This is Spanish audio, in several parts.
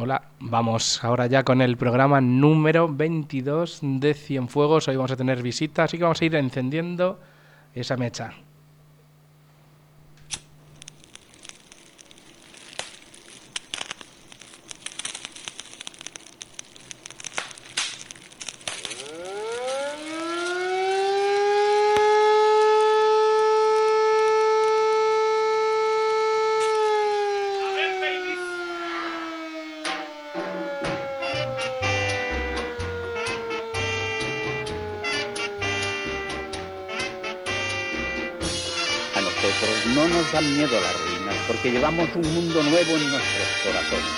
Hola, vamos ahora ya con el programa número 22 de Cienfuegos. Hoy vamos a tener visita, así que vamos a ir encendiendo esa mecha. No nos dan miedo las ruinas, porque llevamos un mundo nuevo en nuestros corazones.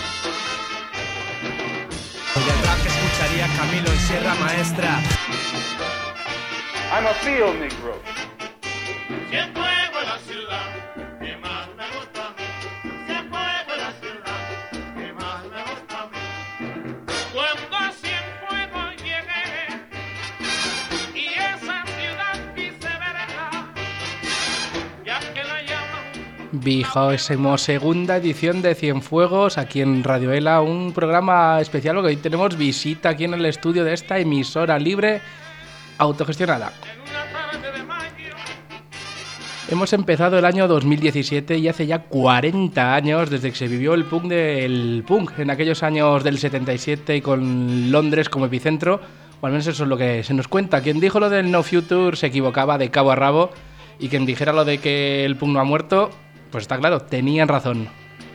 Y el rap que escucharía Camilo en Sierra Maestra. I'm a field negro. Cienfuegos es la ciudad que más me gusta a mí. Cienfuegos es la ciudad que más me gusta a mí. Cuando a Cienfuegos llegué y esa ciudad quise verla, ya que la llaman 22ª edición de Cienfuegos aquí en Radio Ela, un programa especial porque hoy tenemos visita aquí en el estudio de esta emisora libre autogestionada. en una tarde de mayo. Hemos empezado el año 2017 y hace ya 40 años desde que se vivió el punk en aquellos años del 77 y con Londres como epicentro, o al menos eso es lo que se nos cuenta. Quien dijo lo del No Future se equivocaba de cabo a rabo, y quien dijera lo de que el punk no ha muerto, pues está claro, tenían razón.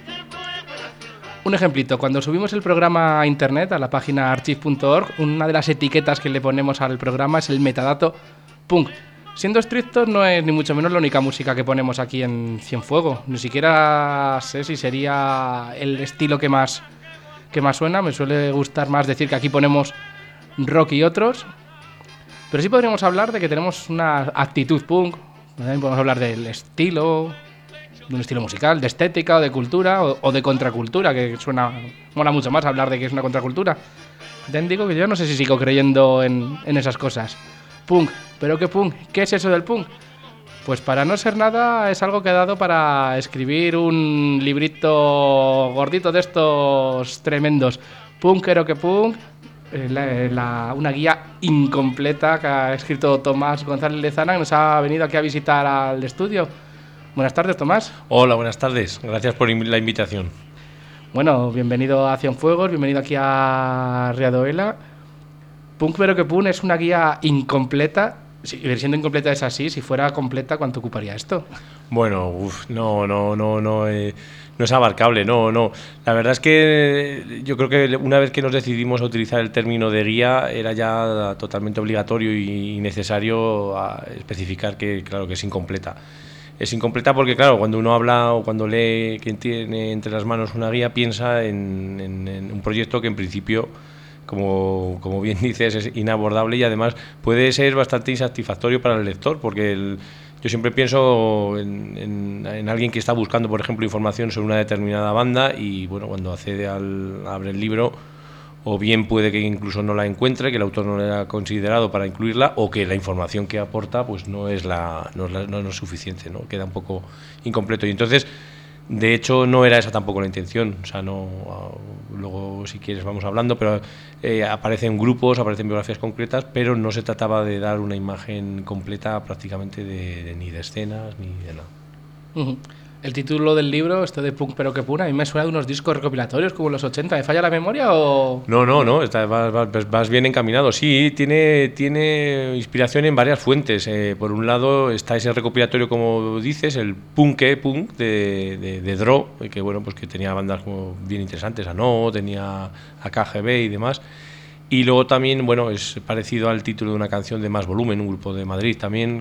Un ejemplito, cuando subimos el programa a internet, a la página archive.org, una de las etiquetas que le ponemos al programa es el metadato punk. Siendo estrictos, no es ni mucho menos la única música que ponemos aquí en Cienfuegos. Ni siquiera sé si sería el estilo que más suena. Me suele gustar más decir que aquí ponemos rock y otros. Pero sí podríamos hablar de que tenemos una actitud punk. También podemos hablar del estilo, de un estilo musical, de estética o de cultura o de contracultura, que mola mucho más hablar de que es una contracultura. Te digo que yo no sé si sigo creyendo en esas cosas. Punk, ¿pero qué punk? ¿Qué es eso del punk? Pues para no ser nada es algo que ha dado para escribir un librito gordito de estos tremendos. Punkero que punk, una guía incompleta que ha escrito Tomás González Lezana, que nos ha venido aquí a visitar al estudio. Buenas tardes, Tomás. Hola, buenas tardes. Gracias por la invitación. Bueno, bienvenido a Cienfuegos, bienvenido aquí a Riadoela. Punk pero que punk es una guía incompleta. Si siendo incompleta es así, si fuera completa, ¿cuánto ocuparía esto? Bueno, no es abarcable, no. La verdad es que yo creo que una vez que nos decidimos a utilizar el término de guía, era ya totalmente obligatorio y necesario especificar que, claro, que es incompleta. Es incompleta porque, claro, cuando uno habla o cuando lee quien tiene entre las manos una guía, piensa en un proyecto que en principio, como bien dices, es inabordable y además puede ser bastante insatisfactorio para el lector, porque yo siempre pienso en alguien que está buscando, por ejemplo, información sobre una determinada banda y, bueno, cuando abre el libro, o bien puede que incluso no la encuentre, que el autor no la ha considerado para incluirla, o que la información que aporta pues no es suficiente, ¿no? Queda un poco incompleto. Y entonces, de hecho, no era esa tampoco la intención. O sea, luego, si quieres, vamos hablando, pero aparecen grupos, aparecen biografías concretas, pero no se trataba de dar una imagen completa prácticamente ni de escenas ni de nada. Uh-huh. El título del libro, esto de punk pero que punk, a mí me suena de unos discos recopilatorios como los 80. ¿Me falla la memoria o...? No, vas bien encaminado. Sí, tiene inspiración en varias fuentes. Por un lado está ese recopilatorio, como dices, el punk de Dro, que bueno, pues que tenía bandas como bien interesantes, tenía a KGB y demás. Y luego también, bueno, es parecido al título de una canción de Más Volumen, un grupo de Madrid también,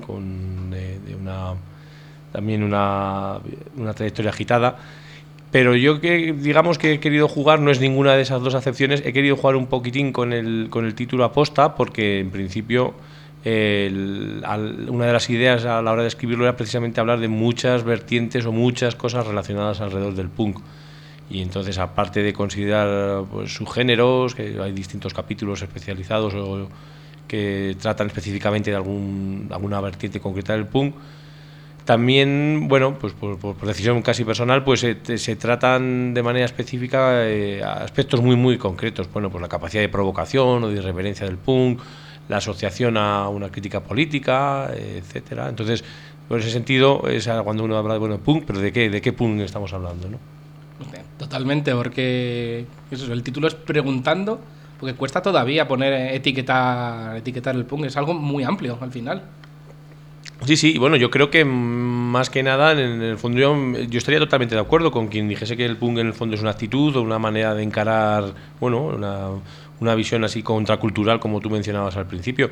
también una trayectoria agitada, pero yo digamos que he querido jugar, no es ninguna de esas dos acepciones, he querido jugar un poquitín con el título aposta, porque en principio una de las ideas a la hora de escribirlo era precisamente hablar de muchas vertientes o muchas cosas relacionadas alrededor del punk. Y entonces, aparte de considerar pues, subgéneros, que hay distintos capítulos especializados o que tratan específicamente de alguna vertiente concreta del punk, También, bueno, pues por decisión casi personal, pues se tratan de manera específica aspectos muy, muy concretos. Bueno, pues la capacidad de provocación o de irreverencia del punk, la asociación a una crítica política, etcétera. Entonces, por ese sentido, es cuando uno habla de punk, pero ¿de qué punk estamos hablando, no? Totalmente, porque eso, el título es Preguntando, porque cuesta todavía poner etiquetar el punk, es algo muy amplio al final. Sí, bueno, yo creo que más que nada, en el fondo yo estaría totalmente de acuerdo con quien dijese que el punk en el fondo es una actitud o una manera de encarar, bueno, una visión así contracultural, como tú mencionabas al principio.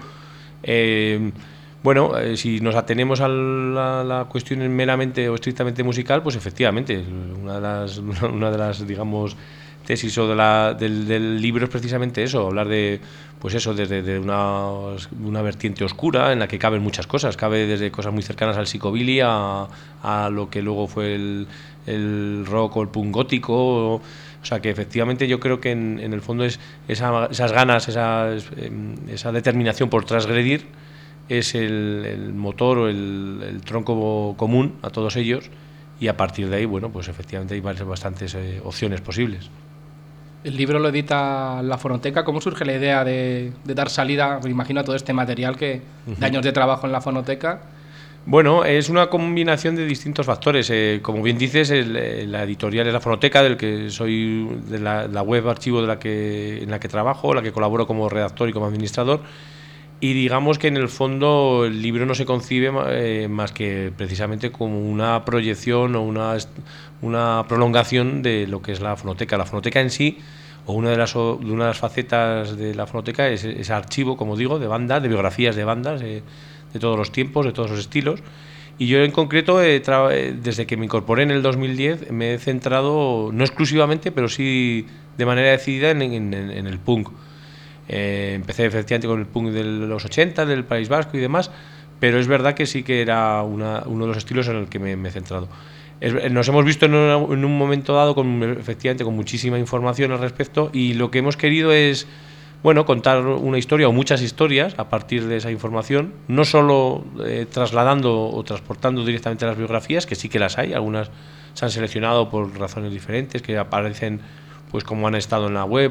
Si nos atenemos a la cuestión meramente o estrictamente musical, pues efectivamente, una de las digamos, tesis o del libro es precisamente eso, hablar de, pues eso, desde una vertiente oscura en la que caben muchas cosas, cabe desde cosas muy cercanas al psicobilly a lo que luego fue el rock o el punk gótico. O sea que efectivamente yo creo que en el fondo es esas ganas, esa determinación por transgredir es el motor o el tronco común a todos ellos, y a partir de ahí, bueno, pues efectivamente hay bastantes opciones posibles. El libro lo edita La Fonoteca. ¿Cómo surge la idea de dar salida, me imagino, a todo este material de años de trabajo en la Fonoteca? Bueno, es una combinación de distintos factores. Como bien dices, la editorial es La Fonoteca, del que soy, de la web archivo en la que trabajo, la que colaboro como redactor y como administrador. Y digamos que en el fondo el libro no se concibe más que precisamente como una proyección o una prolongación de lo que es la fonoteca. La fonoteca en sí, o una de las facetas de la fonoteca es ese archivo, como digo, de bandas, de biografías de bandas de todos los tiempos, de todos los estilos. Y yo en concreto, desde que me incorporé en el 2010, me he centrado, no exclusivamente, pero sí de manera decidida en el punk. Empecé efectivamente con el punk de los 80, del País Vasco y demás, pero es verdad que sí que era uno de los estilos en el que me he centrado. Nos hemos visto en un momento dado efectivamente con muchísima información al respecto, y lo que hemos querido es, bueno, contar una historia o muchas historias a partir de esa información, no solo trasladando o transportando directamente las biografías, que sí que las hay, algunas se han seleccionado por razones diferentes, que aparecen pues como han estado en la web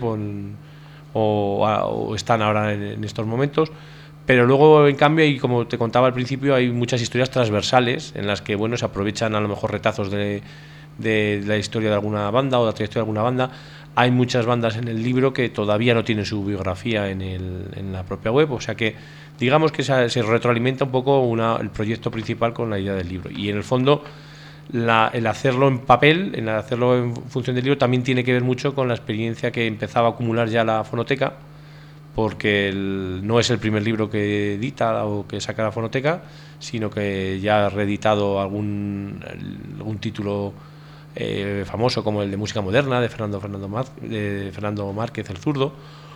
o están ahora en estos momentos, pero luego en cambio, y como te contaba al principio, hay muchas historias transversales en las que, bueno, se aprovechan a lo mejor retazos de la historia de alguna banda o de la trayectoria de alguna banda. Hay muchas bandas en el libro que todavía no tienen su biografía en la propia web, o sea que digamos que se retroalimenta un poco el proyecto principal con la idea del libro, y en el fondo el hacerlo en papel, el hacerlo en función del libro, también tiene que ver mucho con la experiencia que empezaba a acumular ya la Fonoteca, porque no es el primer libro que edita o que saca la Fonoteca, sino que ya ha reeditado algún título famoso, como el de música moderna de Fernando Márquez el Zurdo,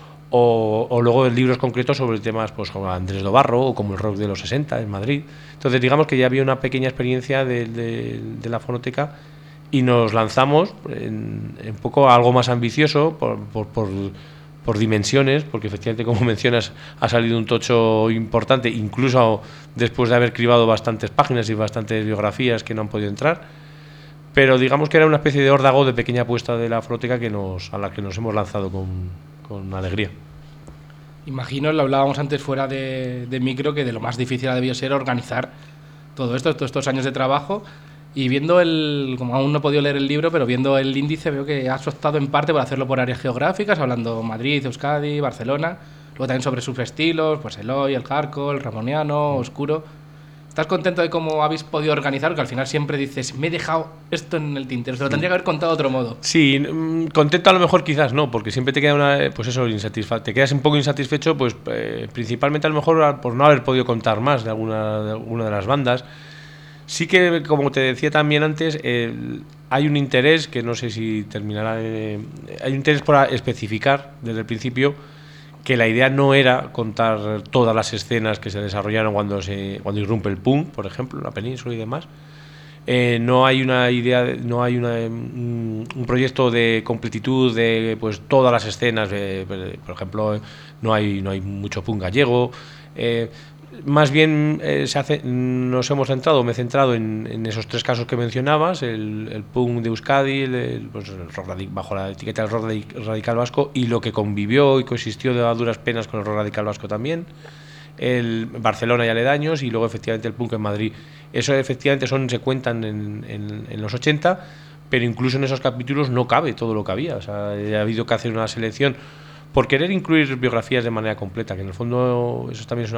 o luego libros concretos sobre temas pues como Andrés Dobarro o como el rock de los 60 en Madrid. Entonces digamos que ya había una pequeña experiencia de la Fonoteca, y nos lanzamos en poco a algo más ambicioso por dimensiones, porque efectivamente, como mencionas, ha salido un tocho importante, incluso después de haber cribado bastantes páginas y bastantes biografías que no han podido entrar, pero digamos que era una especie de órdago de pequeña apuesta de la Fonoteca a la que nos hemos lanzado con alegría. Imagino, lo hablábamos antes fuera de micro, que de lo más difícil ha debido ser organizar todo esto, todos estos años de trabajo. Y viendo como aún no he podido leer el libro, pero viendo el índice veo que has optado en parte por hacerlo por áreas geográficas, hablando Madrid, Euskadi, Barcelona, luego también sobre sus estilos, pues el oi, el hardcore, el ramoniano, oscuro. ¿Estás contento de cómo habéis podido organizar? Que al final siempre dices, me he dejado esto en el tintero, se lo tendría que haber contado de otro modo. Sí, contento a lo mejor quizás no, porque siempre te queda te quedas un poco insatisfecho, pues principalmente a lo mejor por no haber podido contar más de alguna de las bandas. Sí que, como te decía también antes, hay un interés, que no sé si terminará, hay un interés por especificar desde el principio que la idea no era contar todas las escenas que se desarrollaron cuando irrumpe el punk, por ejemplo, en la península y demás. No hay una idea, no hay un proyecto de completitud de pues todas las escenas, por ejemplo, no hay mucho punk gallego. Más bien nos hemos centrado, me he centrado en esos 3 casos que mencionabas, el punk de Euskadi, pues el rock bajo la etiqueta del rock radical vasco, y lo que convivió y coexistió a duras penas con el rock radical vasco también, el Barcelona y aledaños, y luego efectivamente el punk en Madrid. Eso efectivamente se cuentan en los 80, pero incluso en esos capítulos no cabe todo lo que había. O sea, ha habido que hacer una selección por querer incluir biografías de manera completa, que en el fondo eso también es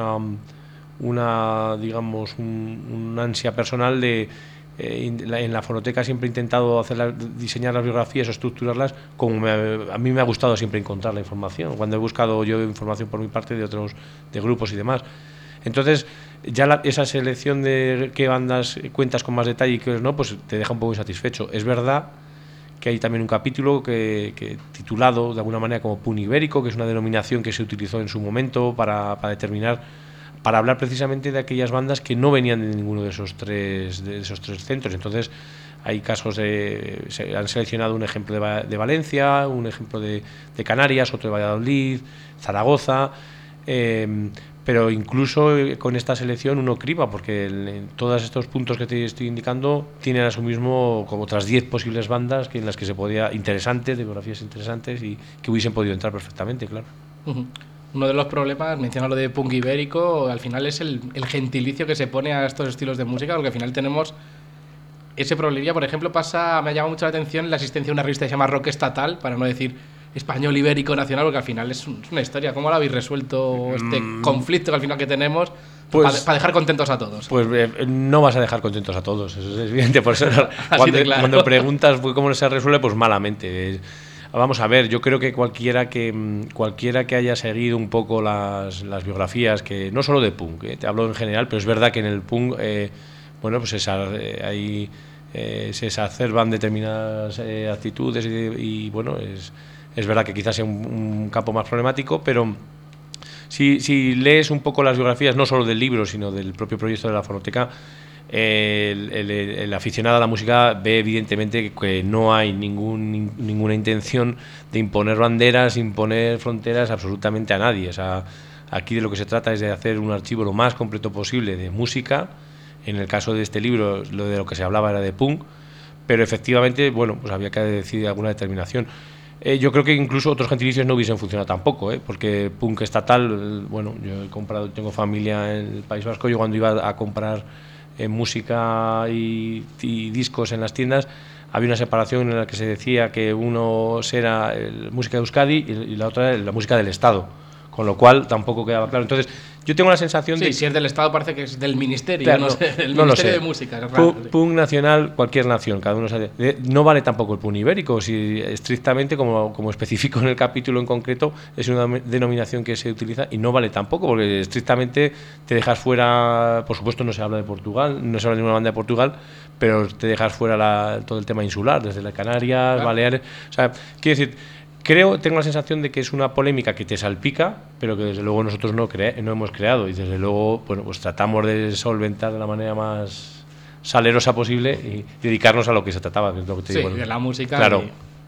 una digamos, un ansia personal de en la fonoteca siempre he intentado diseñar las biografías o estructurarlas como a mí me ha gustado siempre encontrar la información, cuando he buscado yo información por mi parte de grupos y demás. Entonces ya esa selección de qué bandas cuentas con más detalle y qué no, pues te deja un poco insatisfecho. Es verdad que hay también un capítulo que titulado de alguna manera como Punk Ibérico, que es una denominación que se utilizó en su momento para hablar precisamente de aquellas bandas que no venían de ninguno de esos tres centros. Entonces hay casos se han seleccionado un ejemplo de Valencia, un ejemplo de Canarias, otro de Valladolid, Zaragoza, pero incluso con esta selección uno criba, porque en todos estos puntos que te estoy indicando tienen a su mismo como otras 10 posibles bandas en las que se podía, interesantes, de biografías interesantes, y que hubiesen podido entrar perfectamente, claro. Uno de los problemas, menciona lo de punk ibérico, al final es el gentilicio que se pone a estos estilos de música, porque al final tenemos ese problemilla. Por ejemplo, me ha llamado mucho la atención la existencia de una revista que se llama Rock Estatal, para no decir español ibérico nacional, porque al final es una historia. ¿Cómo lo habéis resuelto este conflicto que al final que tenemos? Pues, para dejar contentos a todos. Pues no vas a dejar contentos a todos, eso es evidente. Por eso cuando preguntas cómo se resuelve, pues malamente. Vamos a ver, yo creo que cualquiera que haya seguido un poco las biografías, que no solo de punk, te hablo en general, pero es verdad que en el punk bueno, pues se exacerban determinadas actitudes y bueno, es verdad que quizás sea un campo más problemático, pero si lees un poco las biografías, no solo del libro, sino del propio proyecto de la fonoteca, el aficionado a la música ve evidentemente que no hay ninguna intención de imponer banderas, imponer fronteras absolutamente a nadie. O sea, aquí de lo que se trata es de hacer un archivo lo más completo posible de música. En el caso de este libro, de lo que se hablaba era de punk, pero efectivamente, bueno, pues había que decidir alguna determinación. Yo creo que incluso otros gentilicios no hubiesen funcionado tampoco, porque punk estatal, bueno, yo tengo familia en el País Vasco. Yo cuando iba a comprar música y discos en las tiendas, había una separación en la que se decía que uno era música de Euskadi y la otra la música del Estado, con lo cual tampoco quedaba claro. Entonces yo tengo la sensación de que si es del Estado parece que es del ministerio, claro, no sé, del no Ministerio sé. de Música. Punk nacional, cualquier nación, cada uno sabe. No vale tampoco el punk ibérico, si estrictamente, como especifico en el capítulo en concreto, es una denominación que se utiliza y no vale tampoco, porque estrictamente te dejas fuera, por supuesto no se habla de Portugal, no se habla de ninguna banda de Portugal, pero te dejas fuera todo el tema insular, desde las Canarias, claro, Baleares. O sea, quiero decir, tengo la sensación de que es una polémica que te salpica, pero que desde luego nosotros no hemos creado, y desde luego, bueno, pues tratamos de solventar de la manera más salerosa posible y dedicarnos a lo que se trataba, que es lo que te digo. De la música. Claro.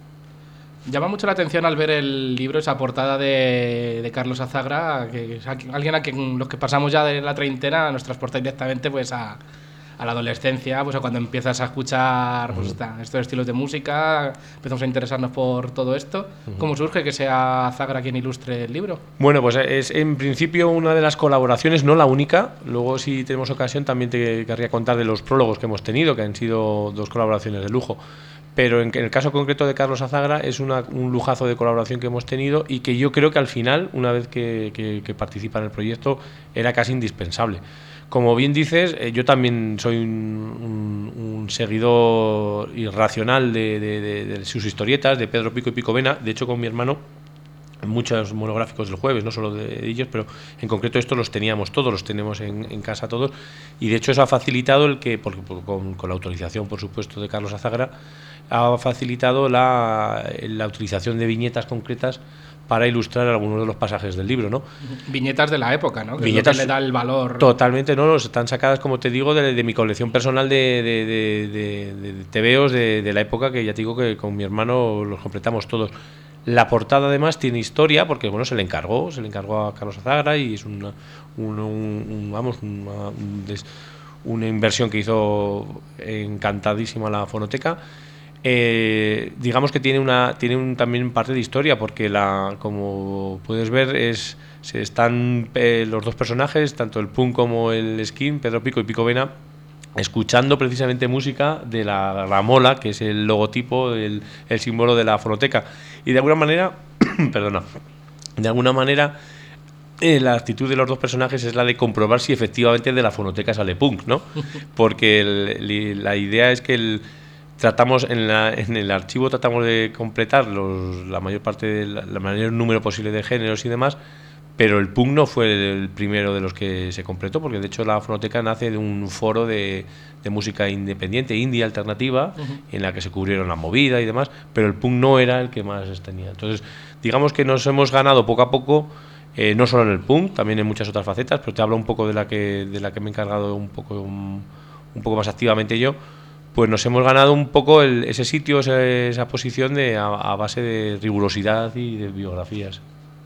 Llama mucho la atención al ver el libro, esa portada de Carlos Azagra, que es alguien a quien los que pasamos ya de la treintena nos transporta directamente pues a la adolescencia, pues a cuando empiezas a escuchar pues, estos estilos de música, empezamos a interesarnos por todo esto. ¿Cómo surge que sea Azagra quien ilustre el libro? Bueno, pues es en principio una de las colaboraciones, no la única. Luego, si tenemos ocasión, también te querría contar de los prólogos que hemos tenido, que han sido 2 colaboraciones de lujo. Pero en el caso concreto de Carlos Azagra es un lujazo de colaboración que hemos tenido, y que yo creo que al final, una vez que participa en el proyecto, era casi indispensable. Como bien dices, yo también soy un seguidor irracional de sus historietas, de Pedro Pico y Pico Vena. De hecho, con mi hermano, en muchos monográficos del jueves, no solo de ellos, pero en concreto estos los teníamos todos, los tenemos en casa todos. Y de hecho eso ha facilitado con la autorización, por supuesto, de Carlos Azagra, ha facilitado la utilización de viñetas concretas para ilustrar algunos de los pasajes del libro, ¿no? Viñetas de la época, ¿no? Que viñetas, es lo que le da el valor. Totalmente, no, están sacadas, como te digo, de mi colección personal de tebeos de la época, que ya te digo que con mi hermano los completamos todos. La portada además tiene historia porque bueno, se le encargó a Carlos Azagra y es una inversión que hizo encantadísima la fonoteca. Digamos que tiene también parte de historia porque como puedes ver están los dos personajes, tanto el punk como el skin, Pedro Pico y Pico Vena, escuchando precisamente música de la Ramola, que es el logotipo, el símbolo de la fonoteca. Y de alguna manera, la actitud de los dos personajes es la de comprobar si efectivamente de la fonoteca sale punk, ¿no? Porque la idea es que tratamos en el archivo tratamos de completar la mayor parte la mayor número posible de géneros y demás, pero el punk no fue el primero de los que se completó, porque de hecho la fonoteca nace de un foro de música independiente, indie, alternativa, en la que se cubrieron la movida y demás, pero el punk no era el que más tenía. Entonces, digamos que nos hemos ganado poco a poco, no solo en el punk, también en muchas otras facetas, pero te hablo un poco de la que me he encargado un poco más activamente yo. Pues nos hemos ganado un poco ese sitio, esa posición a base de rigurosidad y de biografías.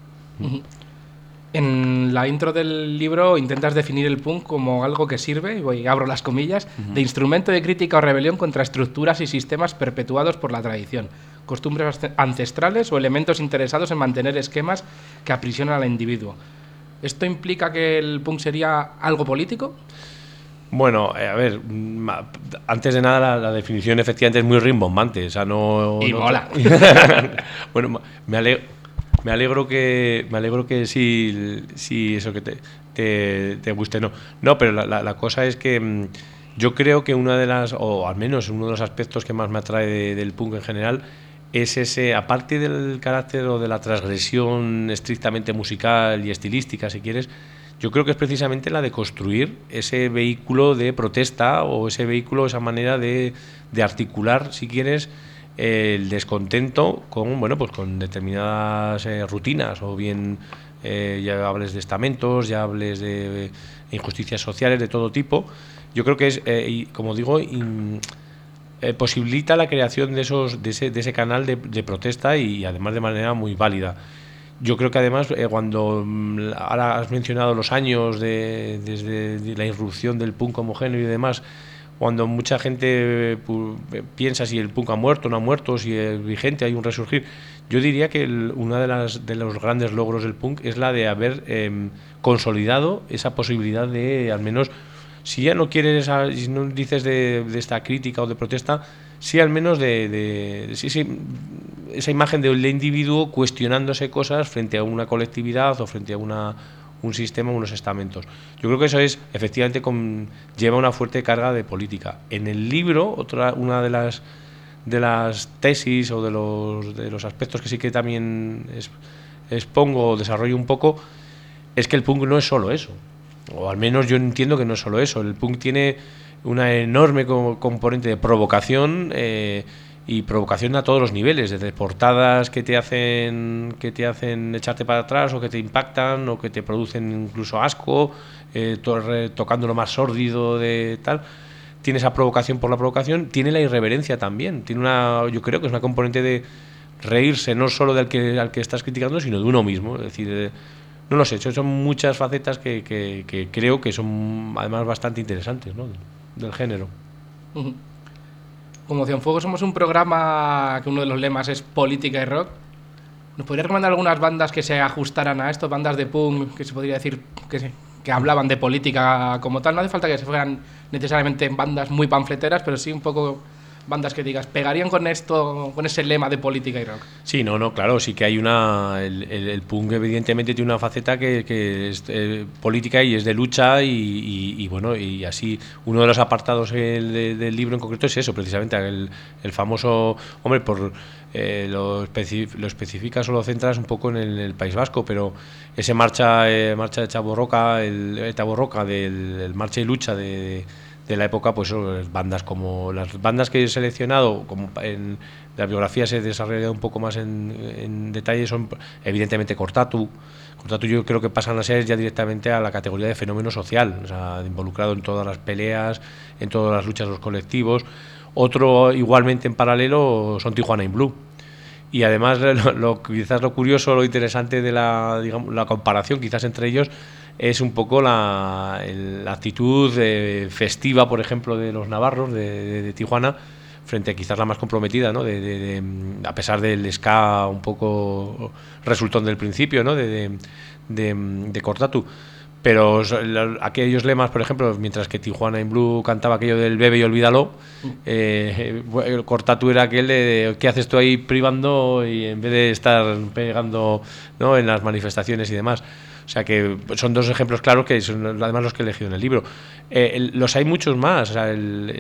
En la intro del libro intentas definir el punk como algo que sirve, y abro las comillas, de instrumento de crítica o rebelión contra estructuras y sistemas perpetuados por la tradición, costumbres ancestrales o elementos interesados en mantener esquemas que aprisionan al individuo. ¿Esto implica que el punk sería algo político? Bueno, a ver, antes de nada la definición efectivamente es muy rimbombante, o sea, mola. Bueno, me alegro que sí eso que te guste, no, pero la cosa es que yo creo que una de las, o al menos uno de los aspectos que más me atrae del punk en general es ese, aparte del carácter o de la transgresión estrictamente musical y estilística, si quieres. Yo creo que es precisamente la de construir ese vehículo de protesta o esa manera de articular, si quieres, el descontento con determinadas rutinas, o bien ya hables de estamentos, ya hables de injusticias sociales de todo tipo. Yo creo que es, como digo, posibilita la creación de ese canal de protesta y además de manera muy válida. Yo creo que además cuando ahora has mencionado los años desde la irrupción del punk como género y demás, cuando mucha gente piensa si el punk ha muerto o no ha muerto, si es vigente, hay un resurgir, yo diría que uno de los grandes logros del punk es la de haber consolidado esa posibilidad de, al menos, si ya no quieres, si no dices de esta crítica o de protesta, sí al menos esa imagen del individuo cuestionándose cosas frente a una colectividad o frente a un sistema, unos estamentos. Yo creo que eso es, efectivamente, lleva una fuerte carga de política. En el libro, una de las tesis o de los aspectos que sí que también expongo o desarrollo un poco, es que el punk no es solo eso, o al menos yo entiendo que no es solo eso. El punk tiene una enorme componente de provocación, y provocación a todos los niveles, desde portadas que te hacen echarte para atrás, o que te impactan, o que te producen incluso asco, tocando lo más sórdido de tal. Tiene esa provocación por la provocación, tiene la irreverencia también, yo creo que es una componente de reírse no solo al que estás criticando, sino de uno mismo. Es decir, no lo sé, son muchas facetas que creo que son además bastante interesantes, ¿no?, del género. Como Cienfuegos somos un programa que uno de los lemas es política y rock. ¿Nos podría recomendar algunas bandas que se ajustaran a esto? Bandas de punk que se podría decir que hablaban de política como tal. No hace falta que se fueran necesariamente bandas muy panfleteras, pero sí un poco bandas que digas, pegarían con esto, con ese lema de política y rock. Sí, claro, sí que hay el punk evidentemente tiene una faceta que es política y es de lucha y bueno, y así uno de los apartados del libro en concreto es eso, precisamente el famoso, hombre, lo especificas o lo centras un poco en el País Vasco, pero ese marcha de Chaborroca, el Taborroca, del marcha y lucha de la época, pues bandas como las bandas que he seleccionado, como en la biografía se desarrolla un poco más en detalle, son evidentemente Cortatu. Yo creo que pasan a ser ya directamente a la categoría de fenómeno social, o sea, involucrado en todas las peleas, en todas las luchas de los colectivos. Otro igualmente en paralelo son Tijuana in Blue. Y además quizás lo curioso, lo interesante de la comparación quizás entre ellos es un poco la actitud festiva, por ejemplo, de los navarros de Tijuana, frente a quizás la más comprometida, ¿no? A pesar del ska un poco resultón del principio, ¿no? de Cortatu. Pero aquellos lemas, por ejemplo, mientras que Tijuana in Blue cantaba aquello del bebe y olvídalo, el Cortatu era aquel de ¿qué haces tú ahí privando? Y en vez de estar pegando, ¿no? en las manifestaciones y demás. O sea que son dos ejemplos claros que son además los que he elegido en el libro. Los hay muchos más. O sea,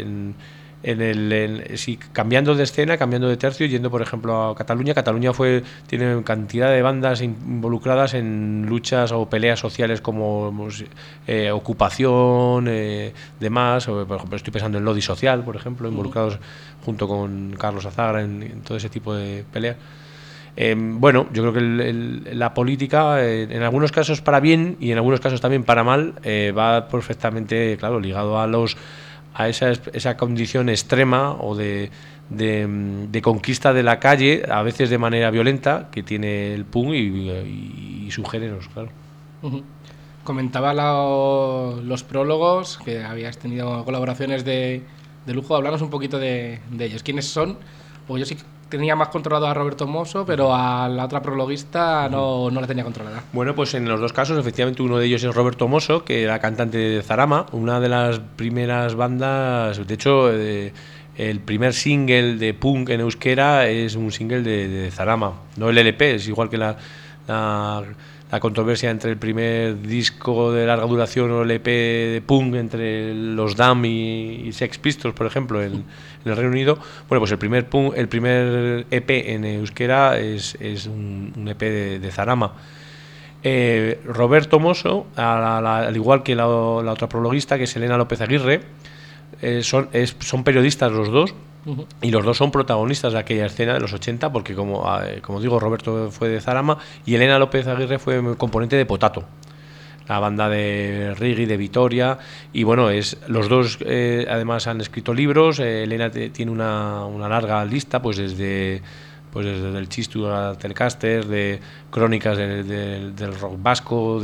cambiando de escena, cambiando de tercio, yendo por ejemplo a Cataluña. Cataluña tiene cantidad de bandas involucradas en luchas o peleas sociales como ocupación, demás. Por ejemplo, estoy pensando en Lodi Social, por ejemplo, involucrados junto con Carlos Azagra en todo ese tipo de peleas. Bueno, yo creo que la política, en algunos casos para bien y en algunos casos también para mal, va perfectamente, claro, ligado a esa condición extrema o de conquista de la calle, a veces de manera violenta, que tiene el punk y sus géneros, claro. Comentaba los prólogos, que habías tenido colaboraciones de lujo. Háblanos un poquito de ellos. ¿Quiénes son? Porque yo sí tenía más controlado a Roberto Mosso, pero a la otra prologuista no la tenía controlada. Bueno, pues en los dos casos, efectivamente, uno de ellos es Roberto Mosso, que era cantante de Zarama, una de las primeras bandas. De hecho, el primer single de punk en euskera es un single de Zarama, no el LP, es igual que la controversia entre el primer disco de larga duración o el EP de punk entre los Dam y Sex Pistols, por ejemplo, en el Reino Unido. Bueno, pues el primer EP en euskera es un EP de Zarama. Roberto Mosso, al igual que la otra prologuista, que es Elena López Aguirre, son periodistas los dos. Y los dos son protagonistas de aquella escena de los 80, porque como digo, Roberto fue de Zarama y Elena López Aguirre fue componente de Potato, la banda de reggae de Vitoria. Y bueno, los dos además han escrito libros. Elena tiene una larga lista, pues desde el Chistu a Telecaster, de crónicas del rock vasco,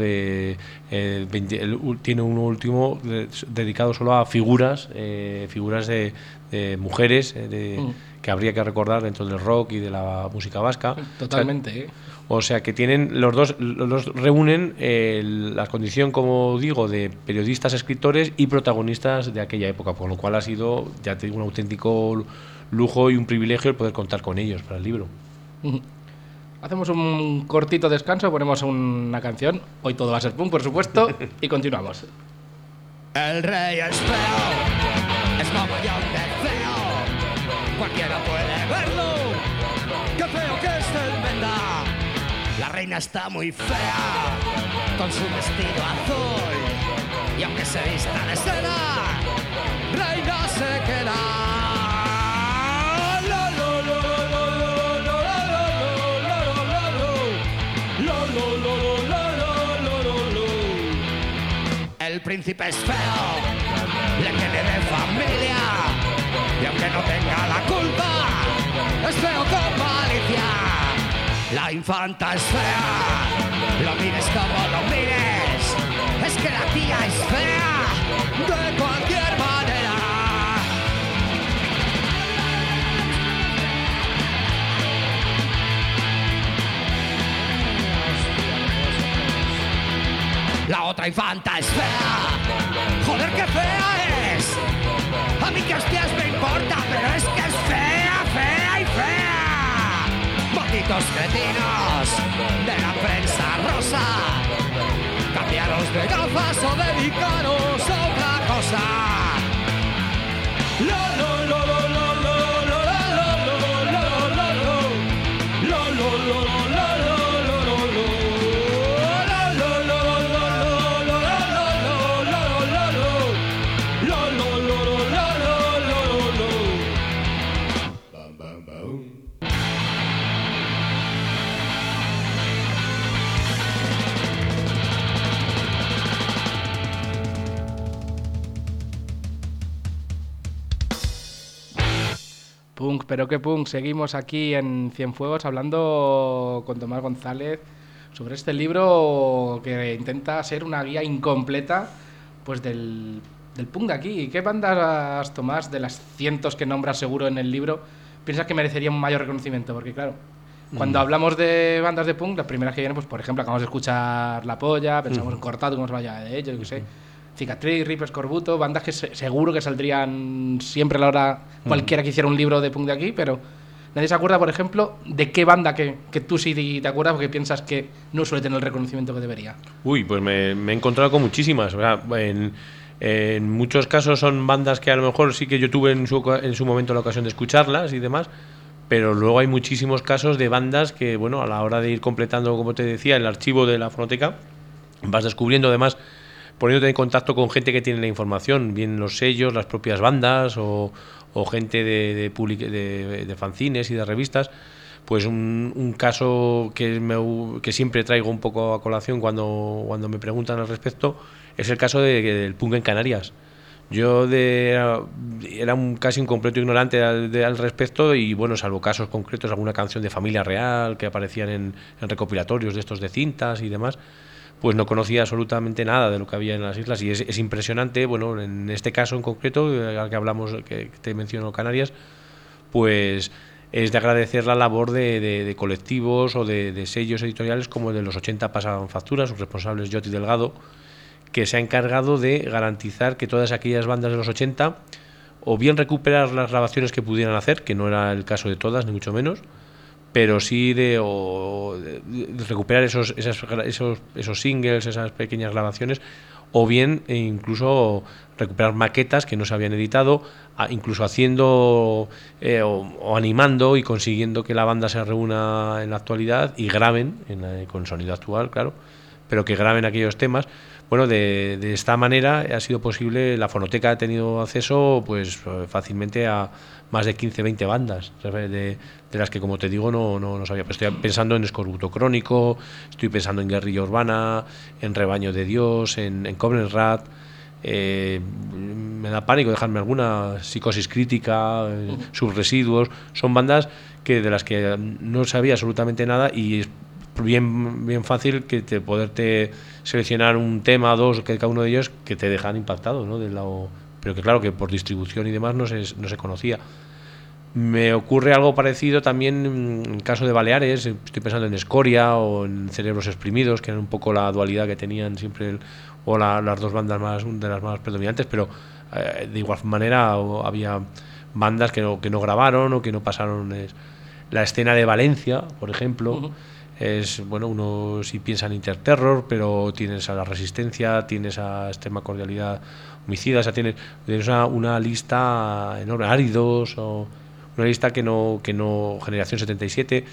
tiene uno último dedicado solo a figuras de mujeres que habría que recordar dentro del rock y de la música vasca. Totalmente. O sea que tienen los dos reúnen la condición, como digo, de periodistas, escritores y protagonistas de aquella época, por lo cual ha sido, ya te digo, un auténtico lujo y un privilegio el poder contar con ellos para el libro. Hacemos un cortito descanso, ponemos una canción. Hoy todo va a ser punk, por supuesto, y continuamos. El rey es feo, es mogollón de feo. Cualquiera puede verlo. Qué feo que es tremenda. La reina está muy fea, con su vestido azul. Y aunque se vista de seda, reina se queda. El príncipe es feo, le tiene de familia, y aunque no tenga la culpa, es feo con malicia. La infanta es fea, lo mires como lo mires, es que la tía es fea de cualquier manera. La otra infanta es fea, joder qué fea es. A mí que hostias me importa, pero es que es fea, fea y fea. Malditos cretinos de la prensa rosa, cambiaros de gafas o dedicaros a otra cosa. punk, pero qué punk. Seguimos aquí en Cienfuegos hablando con Tomás González sobre este libro que intenta ser una guía incompleta pues del punk de aquí. ¿Qué bandas, Tomás, de las cientos que nombras seguro en el libro, piensas que merecerían un mayor reconocimiento? Porque claro, cuando hablamos de bandas de punk, las primeras que vienen, pues por ejemplo, acabamos de escuchar La Polla, pensamos en Cortado, cómo se vaya de ellos, yo qué sé. Cicatriz, Rip, Escorbuto, bandas que seguro que saldrían siempre a la hora cualquiera que hiciera un libro de punk de aquí, pero nadie se acuerda, por ejemplo, de qué banda que tú sí te acuerdas porque piensas que no suele tener el reconocimiento que debería. Uy, pues me he encontrado con muchísimas. O sea, en muchos casos son bandas que a lo mejor sí que yo tuve en su momento la ocasión de escucharlas y demás, pero luego hay muchísimos casos de bandas que, bueno, a la hora de ir completando, como te decía, el archivo de la fonoteca, vas descubriendo además, poniéndote en contacto con gente que tiene la información, bien los sellos, las propias bandas o gente de fanzines y de revistas. Pues un caso que siempre traigo un poco a colación cuando me preguntan al respecto es el caso del punk en Canarias. Yo era casi un completo ignorante al respecto y, bueno, salvo casos concretos, alguna canción de Familia Real que aparecían en recopilatorios de estos de cintas y demás, pues no conocía absolutamente nada de lo que había en las islas y es impresionante. Bueno, en este caso en concreto, al que hablamos, que te menciono, Canarias, pues es de agradecer la labor de colectivos o de sellos editoriales como el de los 80 Pasaban Facturas, sus responsables Yoti Delgado, que se ha encargado de garantizar que todas aquellas bandas de los 80 o bien recuperar las grabaciones que pudieran hacer, que no era el caso de todas, ni mucho menos, pero sí de recuperar esos singles, esas pequeñas grabaciones, o bien incluso recuperar maquetas que no se habían editado, incluso haciendo o animando y consiguiendo que la banda se reúna en la actualidad y graben con sonido actual, claro, pero que graben aquellos temas. Bueno, de esta manera ha sido posible, la fonoteca ha tenido acceso pues fácilmente a más de 15-20 bandas, de las que, como te digo, no sabía. Pero estoy pensando en Escorbuto Crónico, estoy pensando en Guerrilla Urbana, en Rebaño de Dios, en Cobrenrat. Me da pánico dejarme alguna, Psicosis Crítica, Subresiduos. Son bandas de las que no sabía absolutamente nada y es bien fácil que poderte seleccionar un tema o dos que cada uno de ellos que te dejan impactado, ¿no? Pero que claro, que por distribución y demás no se conocía. Me ocurre algo parecido también en el caso de Baleares. Estoy pensando en Escoria o en Cerebros Exprimidos, que eran un poco la dualidad que tenían siempre las dos bandas de las más predominantes, pero de igual manera había bandas que no grabaron o que no pasaron. La escena de Valencia, por ejemplo, es, bueno, uno sí piensa en Interterror, pero tienes a La Resistencia, tienes a Extrema Cordialidad Homicida, o sea, tienes una lista enorme, Áridos, o una lista que no Generación 77,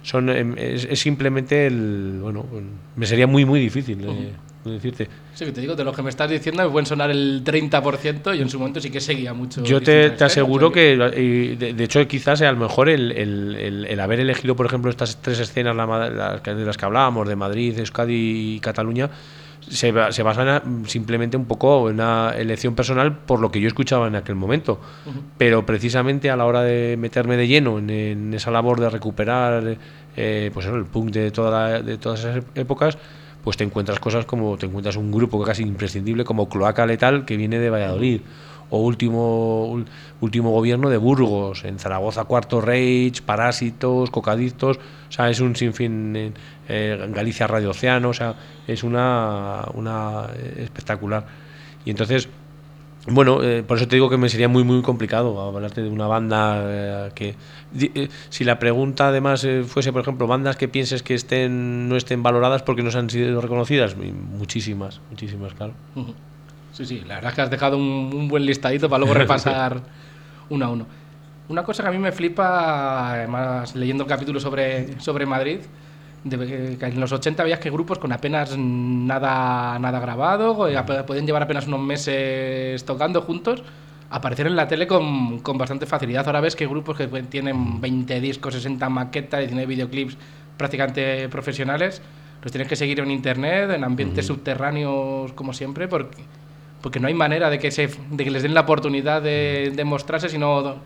es simplemente me sería muy muy difícil decirte. Sí, que te digo, de lo que me estás diciendo me pueden sonar el 30% y en su momento sí que seguía mucho. Yo te aseguro que de hecho quizás a lo mejor el haber elegido, por ejemplo, estas tres escenas de las que hablábamos, de Madrid, Euskadi y Cataluña, se basan simplemente un poco en una elección personal por lo que yo escuchaba en aquel momento, pero precisamente a la hora de meterme de lleno en esa labor de recuperar pues el punk de todas esas épocas, pues te encuentras cosas como un grupo casi imprescindible como Cloaca Letal, que viene de Valladolid, o último Gobierno de Burgos, en Zaragoza Cuarto Reich, Parásitos, Cocadictos, o sea, es un sinfín, Galicia Radio Océano, o sea, es una espectacular. Y entonces, bueno, por eso te digo que me sería muy muy complicado hablarte de una banda si la pregunta además fuese, por ejemplo, bandas que pienses que no estén valoradas porque no se han sido reconocidas, muchísimas, claro. Sí, la verdad es que has dejado un buen listadito para luego repasar uno a uno. Una cosa que a mí me flipa, además leyendo el capítulo sobre Madrid, que en los 80 veías que grupos con apenas nada grabado, podían llevar apenas unos meses tocando juntos, aparecer en la tele con bastante facilidad. Ahora ves que grupos que tienen 20 discos, 60 maquetas, 19 videoclips prácticamente profesionales, los tienes que seguir en internet, en ambientes subterráneos como siempre, porque no hay manera de que les den la oportunidad de mostrarse si no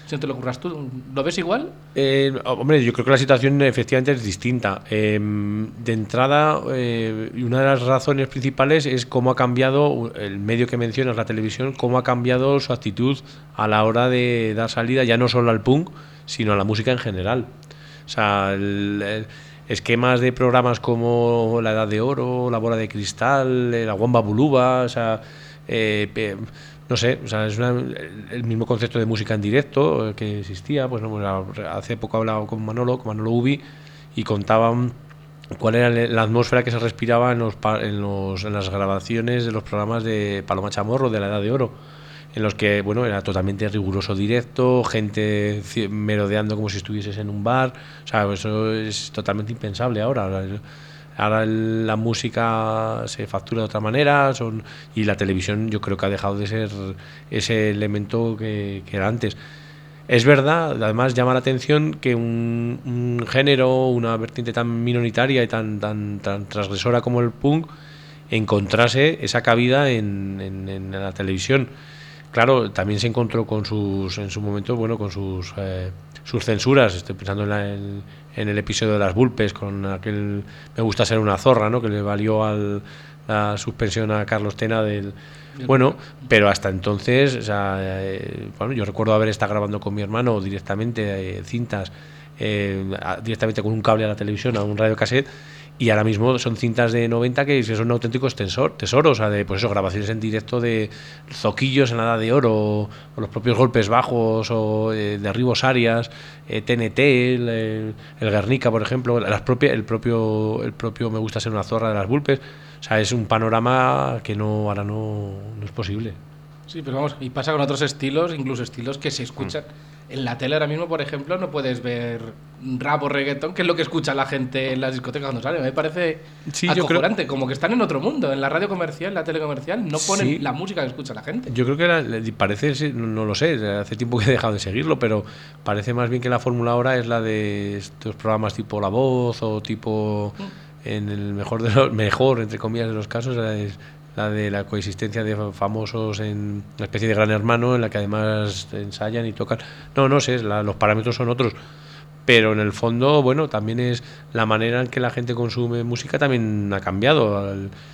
Si no te lo curras tú, ¿lo ves igual? Hombre, yo creo que la situación efectivamente es distinta. De entrada, y una de las razones principales es cómo ha cambiado el medio que mencionas, la televisión, cómo ha cambiado su actitud a la hora de dar salida ya no solo al punk, sino a la música en general. O sea, esquemas de programas como La Edad de Oro, La Bola de Cristal, La Wamba Buluba, o sea, no sé, o sea, es el mismo concepto de música en directo que existía. Pues no, hace poco he hablado con Manolo Ubi, y contaban cuál era la atmósfera que se respiraba en las grabaciones de los programas de Paloma Chamorro, de La Edad de Oro, en los que, bueno, era totalmente riguroso directo, gente merodeando como si estuvieses en un bar. O sea, eso es totalmente impensable ahora. Ahora la música se factura de otra manera, y la televisión yo creo que ha dejado de ser ese elemento que era antes. Es verdad, además llama la atención que un género, una vertiente tan minoritaria y tan transgresora como el punk encontrase esa cabida en la televisión. Claro, también se encontró en su momento, bueno, con sus censuras. Estoy pensando en el episodio de las Vulpes, con aquel Me gusta ser una zorra, ¿no?, que le valió la suspensión a Carlos Tena bueno, pero hasta entonces, o sea, bueno, yo recuerdo haber estado grabando con mi hermano directamente cintas, directamente con un cable a la televisión, a un radiocassette. Y ahora mismo son cintas de 90 que son auténticos tesoros, o sea, de, pues eso, grabaciones en directo de Zoquillos en La Edad de Oro, o los propios Golpes Bajos, o Derribos Arias, TNT, el Guernica, por ejemplo, el propio Me gusta ser una zorra de las Vulpes. O sea, es un panorama que ahora no es posible. Sí, pero vamos, y pasa con otros estilos, incluso estilos que se escuchan. En la tele ahora mismo, por ejemplo, no puedes ver rap o reggaetón, que es lo que escucha la gente en las discotecas cuando sale. Me parece acojonante, como que están en otro mundo. En la radio comercial, en la tele comercial, no ponen la música que escucha la gente. Yo creo que parece, no lo sé, hace tiempo que he dejado de seguirlo, pero parece más bien que la fórmula ahora es la de estos programas tipo La Voz, o tipo, en el mejor, entre comillas, de los casos, es la de la coexistencia de famosos en una especie de Gran Hermano, en la que además ensayan y tocan. No sé, los parámetros son otros, pero en el fondo, bueno, también es la manera en que la gente consume música también ha cambiado.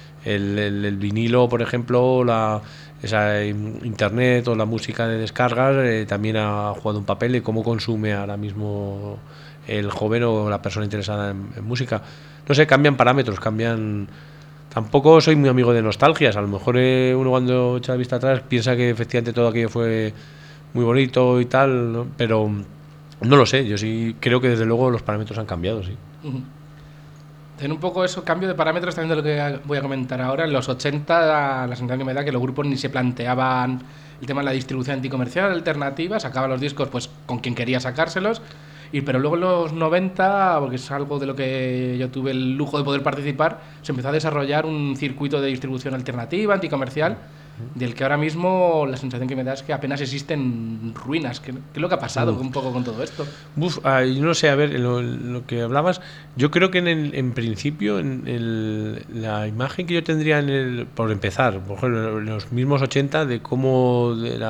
El vinilo, por ejemplo, esa internet o la música de descargas también ha jugado un papel en cómo consume ahora mismo el joven o la persona interesada en música. No sé, cambian parámetros, Tampoco soy muy amigo de nostalgias. A lo mejor uno, cuando echa la vista atrás, piensa que efectivamente todo aquello fue muy bonito y tal, ¿no? Pero no lo sé. Yo sí creo que desde luego los parámetros han cambiado, sí. En un poco eso, cambio de parámetros también de lo que voy a comentar ahora. En los 80, la sensación que me da que los grupos ni se planteaban el tema de la distribución anticomercial alternativa, sacaban los discos pues con quien quería sacárselos. Pero luego en los 90, porque es algo de lo que yo tuve el lujo de poder participar, se empezó a desarrollar un circuito de distribución alternativa, anticomercial, del que ahora mismo la sensación que me da es que apenas existen ruinas. ¿Qué es lo que ha pasado un poco con todo esto? Yo no sé, a ver, lo que hablabas, yo creo que en principio la imagen que yo tendría por empezar, por ejemplo, en los mismos 80, de cómo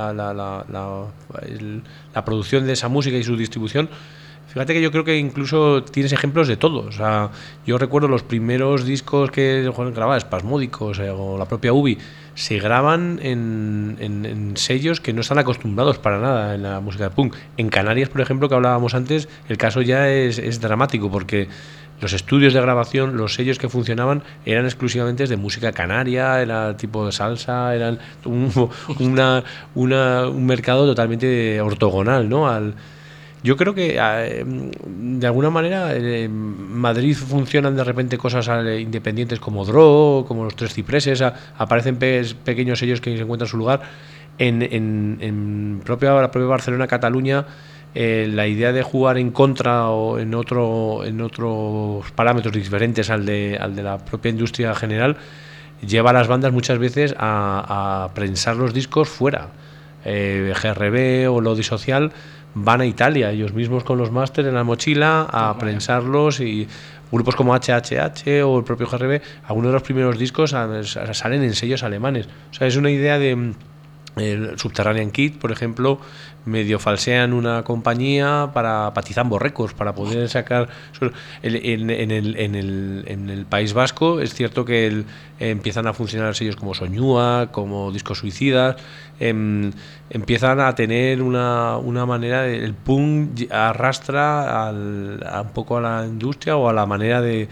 la producción de esa música y su distribución. Fíjate que yo creo que incluso tienes ejemplos de todo. O sea, yo recuerdo los primeros discos que grababa Espasmódicos, o la propia Ubi, se graban en sellos que no están acostumbrados para nada en la música de punk. En Canarias, por ejemplo, que hablábamos antes, el caso ya es dramático, porque los estudios de grabación, los sellos que funcionaban eran exclusivamente de música canaria, era tipo de salsa, eran un mercado totalmente ortogonal, ¿no? Yo creo que de alguna manera en Madrid funcionan de repente cosas independientes como Dro, como Los Tres Cipreses, aparecen pequeños sellos que se encuentran su lugar. En la propia Barcelona, Cataluña, la idea de jugar en contra o en otros parámetros diferentes al de la propia industria general lleva a las bandas muchas veces a prensar los discos fuera. GRB o Lodi Social van a Italia, ellos mismos con los máster en la mochila a prensarlos, y grupos como HHH o el propio GRB, algunos de los primeros discos salen en sellos alemanes. O sea, es una idea de Subterranean Kid, por ejemplo, medio falsean una compañía para Tizambo Records, para poder sacar... En el País Vasco es cierto que empiezan a funcionar sellos como Soñúa, como Discos Suicidas, empiezan a tener una manera... El punk arrastra un poco a la industria o a la manera de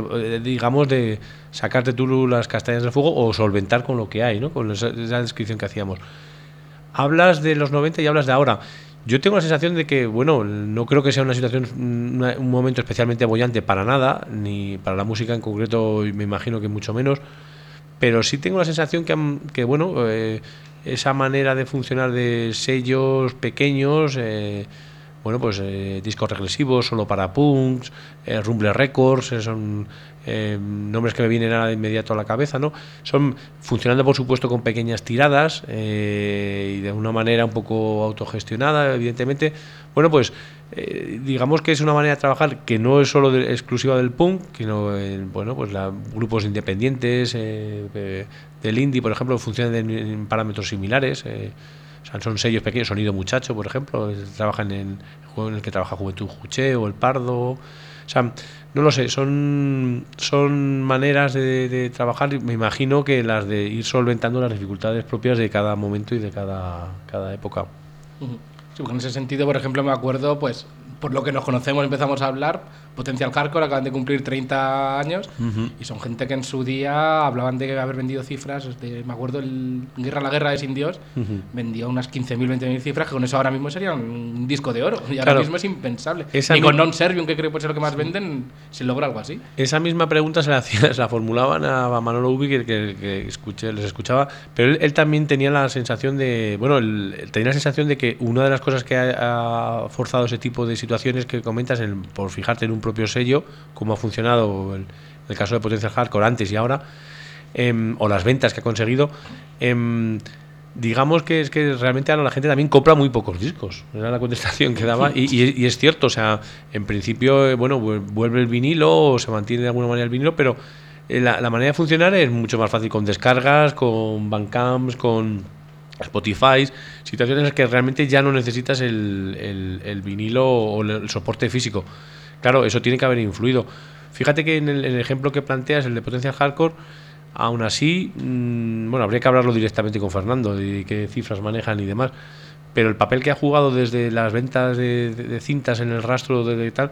sacarte tú las castañas del fuego o solventar con lo que hay, ¿no? Con esa descripción que hacíamos. Hablas de los 90 y hablas de ahora. Yo tengo la sensación de que, bueno, no creo que sea una situación, un momento especialmente boyante para nada, ni para la música en concreto, me imagino que mucho menos, pero sí tengo la sensación que bueno, esa manera de funcionar de sellos pequeños, bueno, pues discos regresivos solo para punks, Rumble Records, son nombres que me vienen ahora de inmediato a la cabeza, ¿no? Son funcionando, por supuesto, con pequeñas tiradas y de una manera un poco autogestionada, evidentemente. Bueno, pues digamos que es una manera de trabajar que no es solo exclusiva del punk, sino bueno, pues grupos independientes del indie, por ejemplo, funcionan en parámetros similares. O sea, son sellos pequeños, Sonido Muchacho, por ejemplo, trabajan en el que trabaja Juventud Juché o El Pardo. O sea, no lo sé, son maneras de trabajar, me imagino que las de ir solventando las dificultades propias de cada momento y de cada época. Sí, en ese sentido, por ejemplo, me acuerdo, pues, por lo que nos conocemos, empezamos a hablar, Potential Hardcore acaban de cumplir 30 años y son gente que en su día hablaban de haber vendido cifras, me acuerdo el la Guerra de Sin Dios, vendía unas 15.000, 20.000 cifras, que con eso ahora mismo sería un disco de oro, y ahora mismo es impensable. Y con Non Servium, que creo que puede ser lo que más venden, se logra algo así. Esa misma pregunta se la formulaban a Manolo Ubi, que les escuchaba, pero él también tenía la sensación de, bueno, tenía la sensación de que una de las cosas que ha forzado ese tipo de situaciones que comentas, por fijarte en un propio sello, cómo ha funcionado el caso de Potential Hardcore antes y ahora, o las ventas que ha conseguido, digamos que es que realmente ahora la gente también compra muy pocos discos, era la contestación que daba, y es cierto, o sea, en principio, bueno, vuelve el vinilo o se mantiene de alguna manera el vinilo, pero la manera de funcionar es mucho más fácil con descargas, con Bandcamps, con Spotify, situaciones en las que realmente ya no necesitas el vinilo o el soporte físico. Claro, eso tiene que haber influido. Fíjate que en el ejemplo que planteas, el de Potential Hardcore, aún así, bueno, habría que hablarlo directamente con Fernando de qué cifras manejan y demás, pero el papel que ha jugado desde las ventas de cintas en el rastro de tal,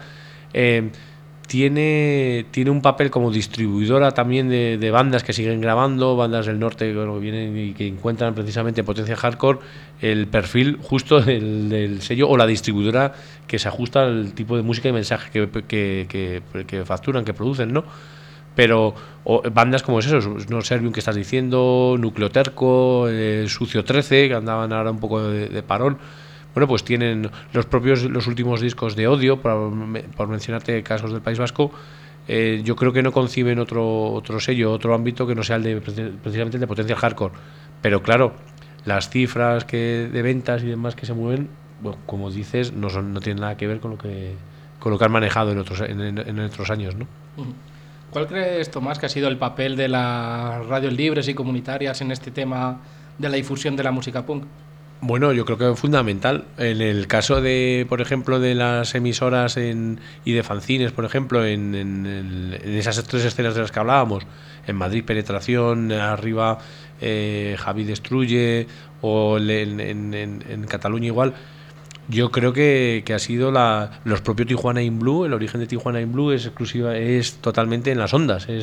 tiene un papel como distribuidora también de bandas que siguen grabando, bandas del norte que vienen y que encuentran precisamente Potencia Hardcore el perfil justo del sello o la distribuidora que se ajusta al tipo de música y mensaje que facturan, que producen, ¿no? Pero bandas como es eso, No Servium que estás diciendo, Núcleo Terco, Sucio 13, que andaban ahora un poco de parón. Bueno, pues tienen los últimos discos de Odio, por mencionarte casos del País Vasco. Yo creo que no conciben otro sello, otro ámbito que no sea precisamente el de Potential Hardcore. Pero claro, las cifras de ventas y demás que se mueven, bueno, como dices, no tienen nada que ver con lo que han manejado en otros años, ¿no? ¿Cuál crees, Tomás, que ha sido el papel de las radios libres y comunitarias en este tema de la difusión de la música punk? Bueno, yo creo que es fundamental. En el caso de, por ejemplo, de las emisoras y de fanzines, por ejemplo, en esas tres escenas de las que hablábamos, en Madrid Penetración, arriba Javi Destruye, o en Cataluña igual, yo creo que ha sido los propios Tijuana in Blue. El origen de Tijuana in Blue es totalmente en las ondas, es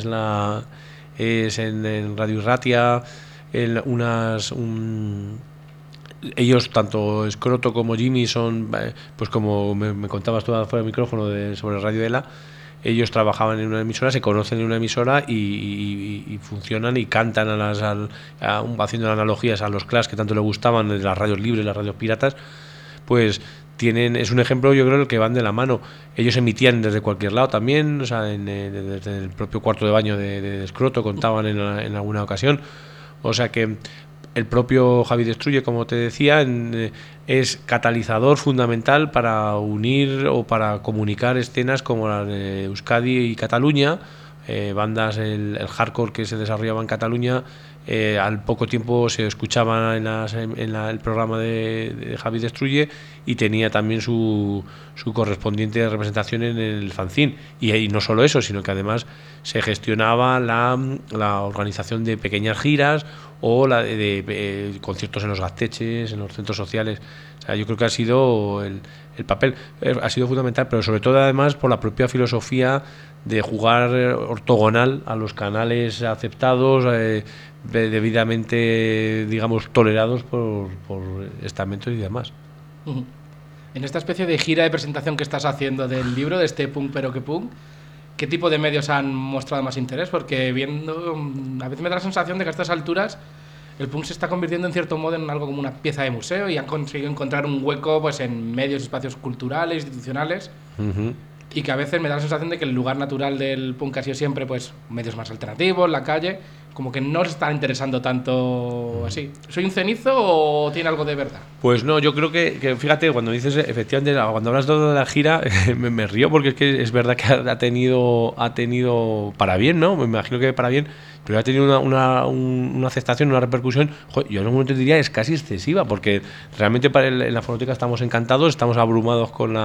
en Radio Irratia, ellos, tanto Escroto como Jimmy, son, pues como me contabas tú fuera del micrófono sobre Radio Ela, ellos trabajaban en una emisora, se conocen en una emisora y funcionan y cantan haciendo analogías a los Clash que tanto le gustaban, de las radios libres, las radios piratas, pues es un ejemplo, yo creo, que van de la mano. Ellos emitían desde cualquier lado también, o sea, desde el propio cuarto de baño de Escroto contaban en alguna ocasión, o sea que el propio Javi Destruye, como te decía, es catalizador fundamental para unir o para comunicar escenas como las de Euskadi y Cataluña, bandas, el hardcore que se desarrollaba en Cataluña, al poco tiempo se escuchaba en el programa de Javi Destruye, y tenía también su correspondiente representación en el fanzine. Y no solo eso, sino que además se gestionaba la organización de pequeñas giras o la de conciertos en los gasteches, en los centros sociales. O sea, yo creo que ha sido el papel ha sido fundamental, pero sobre todo además por la propia filosofía de jugar ortogonal a los canales aceptados, debidamente, digamos, tolerados por estamentos y demás. En esta especie de gira de presentación que estás haciendo del libro, de este Punk pero que Punk, ¿qué tipo de medios han mostrado más interés? Porque viendo, a veces me da la sensación de que a estas alturas el punk se está convirtiendo en cierto modo en algo como una pieza de museo, y han conseguido encontrar un hueco pues en medios, espacios culturales, institucionales, y que a veces me da la sensación de que el lugar natural del punk ha sido siempre pues medios más alternativos, la calle, como que no se está interesando tanto así. ¿Soy un cenizo o tiene algo de verdad? Pues no, yo creo que fíjate, cuando dices, efectivamente, cuando hablas de la gira, me río, porque es que es verdad que ha tenido para bien, ¿no? Me imagino que para bien, pero ha tenido una aceptación, una repercusión, joder, yo en algún momento diría es casi excesiva, porque realmente en la fonoteca estamos encantados, estamos abrumados con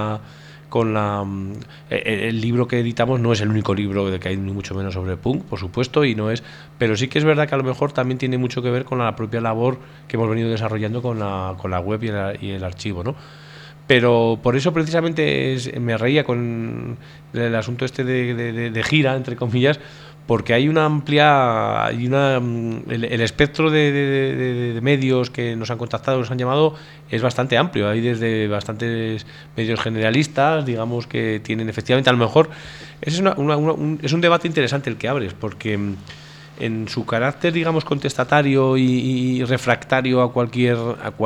el libro que editamos. No es el único libro de que hay, ni mucho menos, sobre punk, por supuesto, y no es, pero sí que es verdad que a lo mejor también tiene mucho que ver con la propia labor que hemos venido desarrollando con la web y el archivo, ¿no? Pero por eso precisamente me reía con el asunto este de gira, entre comillas, porque hay una amplia, el espectro de medios que nos han contactado, nos han llamado, es bastante amplio. Hay desde bastantes medios generalistas, digamos, que tienen efectivamente, a lo mejor es un debate interesante el que abres, porque en su carácter, digamos, contestatario y refractario a cualquier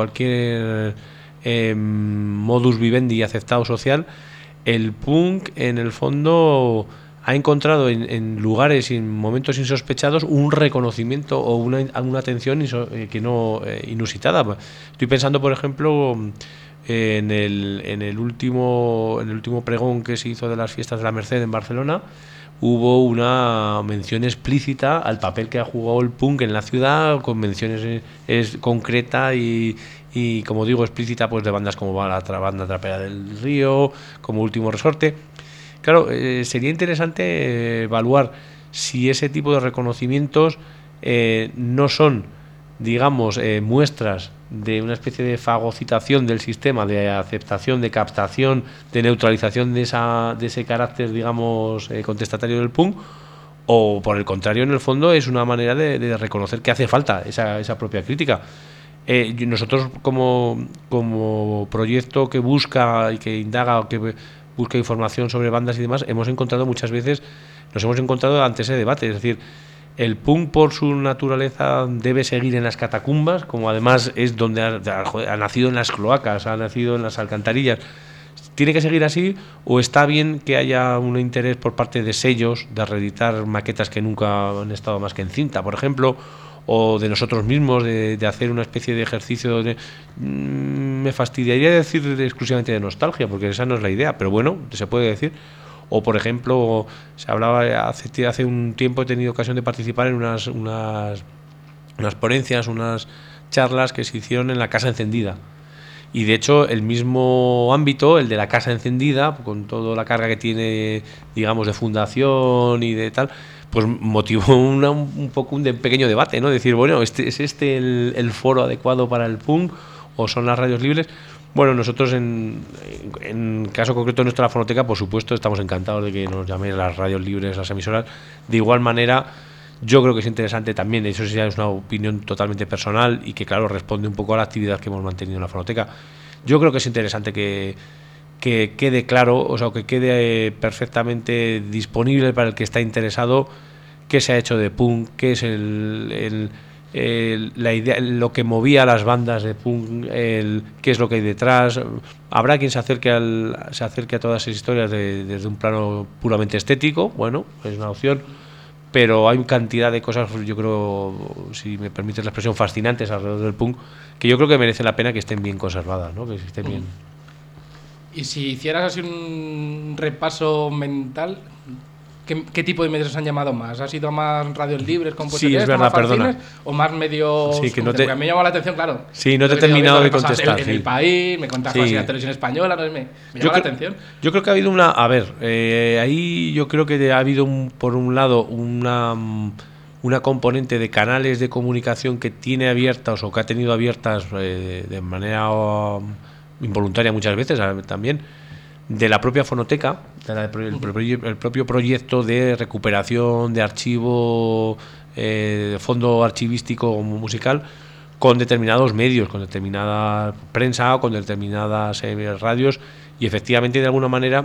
modus vivendi aceptado social, el punk en el fondo ha encontrado en lugares y en momentos insospechados un reconocimiento o una atención inusitada. Estoy pensando, por ejemplo, en el último pregón que se hizo de las fiestas de la Merced en Barcelona. Hubo una mención explícita al papel que ha jugado el punk en la ciudad, con menciones concreta y como digo, explícita, pues de bandas como la banda Trapera del Río, como Último Resorte. Claro, sería interesante evaluar si ese tipo de reconocimientos no son, digamos, muestras de una especie de fagocitación del sistema, de aceptación, de captación, de neutralización de ese carácter, digamos, contestatario del punk, o por el contrario, en el fondo, es una manera de reconocer que hace falta esa propia crítica. Nosotros, como proyecto que busca y que indaga, o que busca información sobre bandas y demás, nos hemos encontrado ante ese debate. Es decir, el punk, por su naturaleza, debe seguir en las catacumbas, como además es donde ha nacido, en las cloacas, ha nacido en las alcantarillas. ¿Tiene que seguir así, o está bien que haya un interés por parte de sellos de reeditar maquetas que nunca han estado más que en cinta, por ejemplo, o de nosotros mismos de hacer una especie de ejercicio me fastidiaría decir exclusivamente de nostalgia, porque esa no es la idea, pero bueno, se puede decir? O, por ejemplo, se hablaba hace un tiempo, he tenido ocasión de participar en unas ponencias, unas charlas que se hicieron en la Casa Encendida. Y de hecho, el mismo ámbito, el de la Casa Encendida, con toda la carga que tiene, digamos, de fundación y de tal, pues motivó un pequeño debate, ¿no? Decir, bueno, ¿es el foro adecuado para el punk, o son las radios libres? Bueno, nosotros en caso concreto de nuestra fonoteca, por supuesto, estamos encantados de que nos llamen las radios libres, las emisoras. De igual manera, yo creo que es interesante también, eso sí es una opinión totalmente personal y que, claro, responde un poco a la actividad que hemos mantenido en la fonoteca. Yo creo que es interesante que quede claro, o sea, que quede perfectamente disponible para el que está interesado qué se ha hecho de punk, qué es la idea, lo que movía a las bandas de punk, qué es lo que hay detrás. Habrá quien se acerque a todas esas historias desde un plano puramente estético, bueno, es una opción, pero hay cantidad de cosas, yo creo, si me permites la expresión, fascinantes alrededor del punk, que yo creo que merece la pena que estén bien conservadas, ¿no? Que estén bien. Y si hicieras así un repaso mental, ¿Qué tipo de medios os han llamado más? ¿Ha sido más radios libres con Sí, es verdad, perdona. ¿O más medios? Sí, que no porque a mí me llama la atención, claro. Sí, no te he terminado de contestar. En El País, me contas cosas en la televisión española, no sé, me llama la atención. Yo creo que ha habido una... A ver, ahí yo creo que ha habido, por un lado, una componente de canales de comunicación que tiene abiertas o que ha tenido abiertas de manera involuntaria muchas veces también, de la propia fonoteca, el propio proyecto de recuperación de archivo, fondo archivístico musical, con determinados medios, con determinada prensa o con determinadas radios, y efectivamente de alguna manera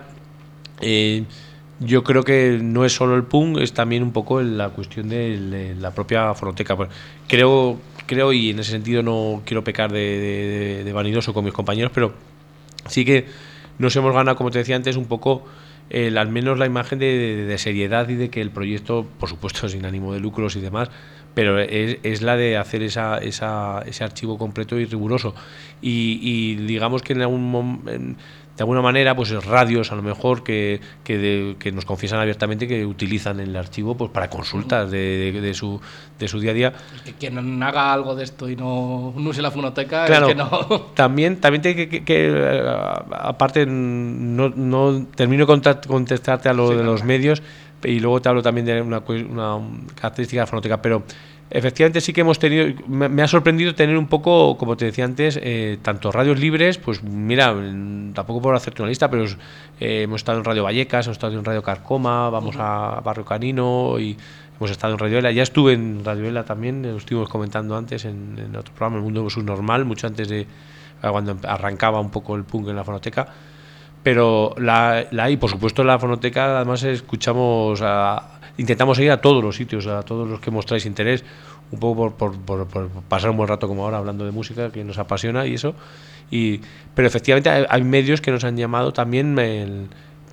yo creo que no es solo el punk, es también un poco la cuestión de la propia fonoteca. Creo, y en ese sentido no quiero pecar de vanidoso con mis compañeros, pero sí que nos hemos ganado, como te decía antes, un poco al menos la imagen de seriedad y de que el proyecto, por supuesto sin ánimo de lucros y demás, pero es la de hacer ese archivo completo y riguroso. Y digamos que de alguna manera, pues radios a lo mejor que nos confiesan abiertamente que utilizan el archivo pues para consultas de su día a día. Que quien haga algo de esto y no use la fonoteca, claro, es que no. También tiene que aparte, no termino de contestarte a lo de los medios, y luego te hablo también de una característica de la fonoteca, pero efectivamente sí que hemos tenido, me ha sorprendido tener un poco, como te decía antes, tanto radios libres, pues mira, tampoco por hacerte una lista, pero hemos estado en Radio Vallecas, hemos estado en Radio Carcoma, vamos a Barrio Canino y hemos estado en Radio Ela. Ya estuve en Radio Ela también, lo estuvimos comentando antes en otro programa, El Mundo Subnormal, mucho antes de cuando arrancaba un poco el punk en la fonoteca. Pero y por supuesto la fonoteca, además escuchamos intentamos ir a todos los sitios, a todos los que mostráis interés, un poco por pasar un buen rato como ahora hablando de música que nos apasiona y eso. Pero efectivamente hay medios que nos han llamado también de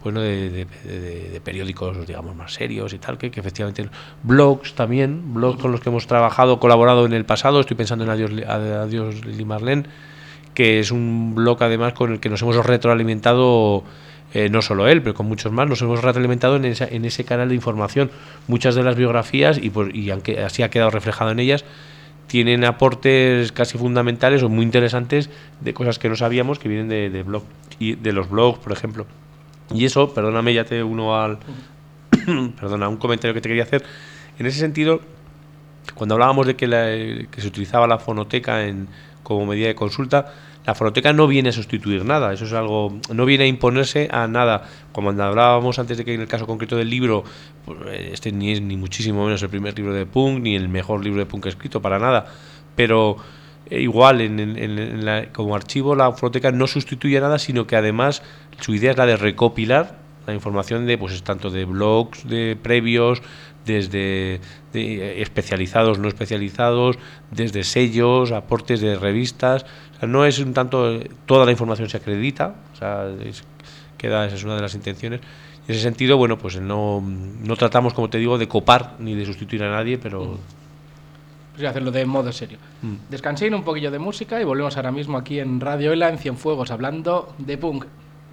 periódicos, digamos, más serios y tal, que efectivamente blogs con los que hemos trabajado, colaborado en el pasado. Estoy pensando en Adiós Lili Marlene, que es un blog además con el que nos hemos retroalimentado, no solo él, pero con muchos más, nos hemos retroalimentado en ese canal de información. Muchas de las biografías, y aunque así ha quedado reflejado en ellas, tienen aportes casi fundamentales o muy interesantes de cosas que no sabíamos, que vienen de blog, y de los blogs, por ejemplo. Y eso, perdóname, ya te uno perdona, un comentario que te quería hacer. En ese sentido, cuando hablábamos de que se utilizaba la fonoteca como medida de consulta, la fonoteca no viene a sustituir nada, eso es algo, no viene a imponerse a nada. Como hablábamos antes de que en el caso concreto del libro, pues este ni es ni muchísimo menos el primer libro de punk, ni el mejor libro de punk escrito, para nada, pero igual como archivo la fonoteca no sustituye nada, sino que además su idea es la de recopilar la información de pues tanto de blogs de previos, desde especializados, no especializados, desde sellos, aportes de revistas. O sea, no es un tanto toda la información se acredita, o sea, esa es una de las intenciones. En ese sentido, bueno, pues no tratamos, como te digo, de copar ni de sustituir a nadie, pero pues hacerlo de modo serio. Descanséis un poquillo de música y volvemos ahora mismo aquí en Radio Ela, en Cienfuegos, hablando de punk.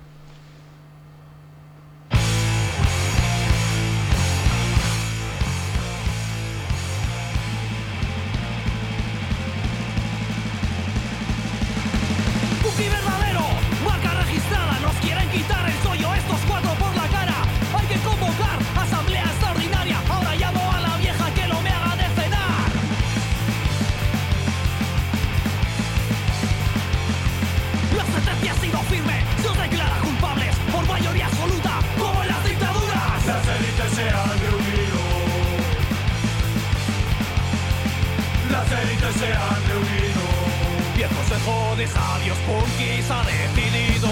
Sabios punkis ha decidido.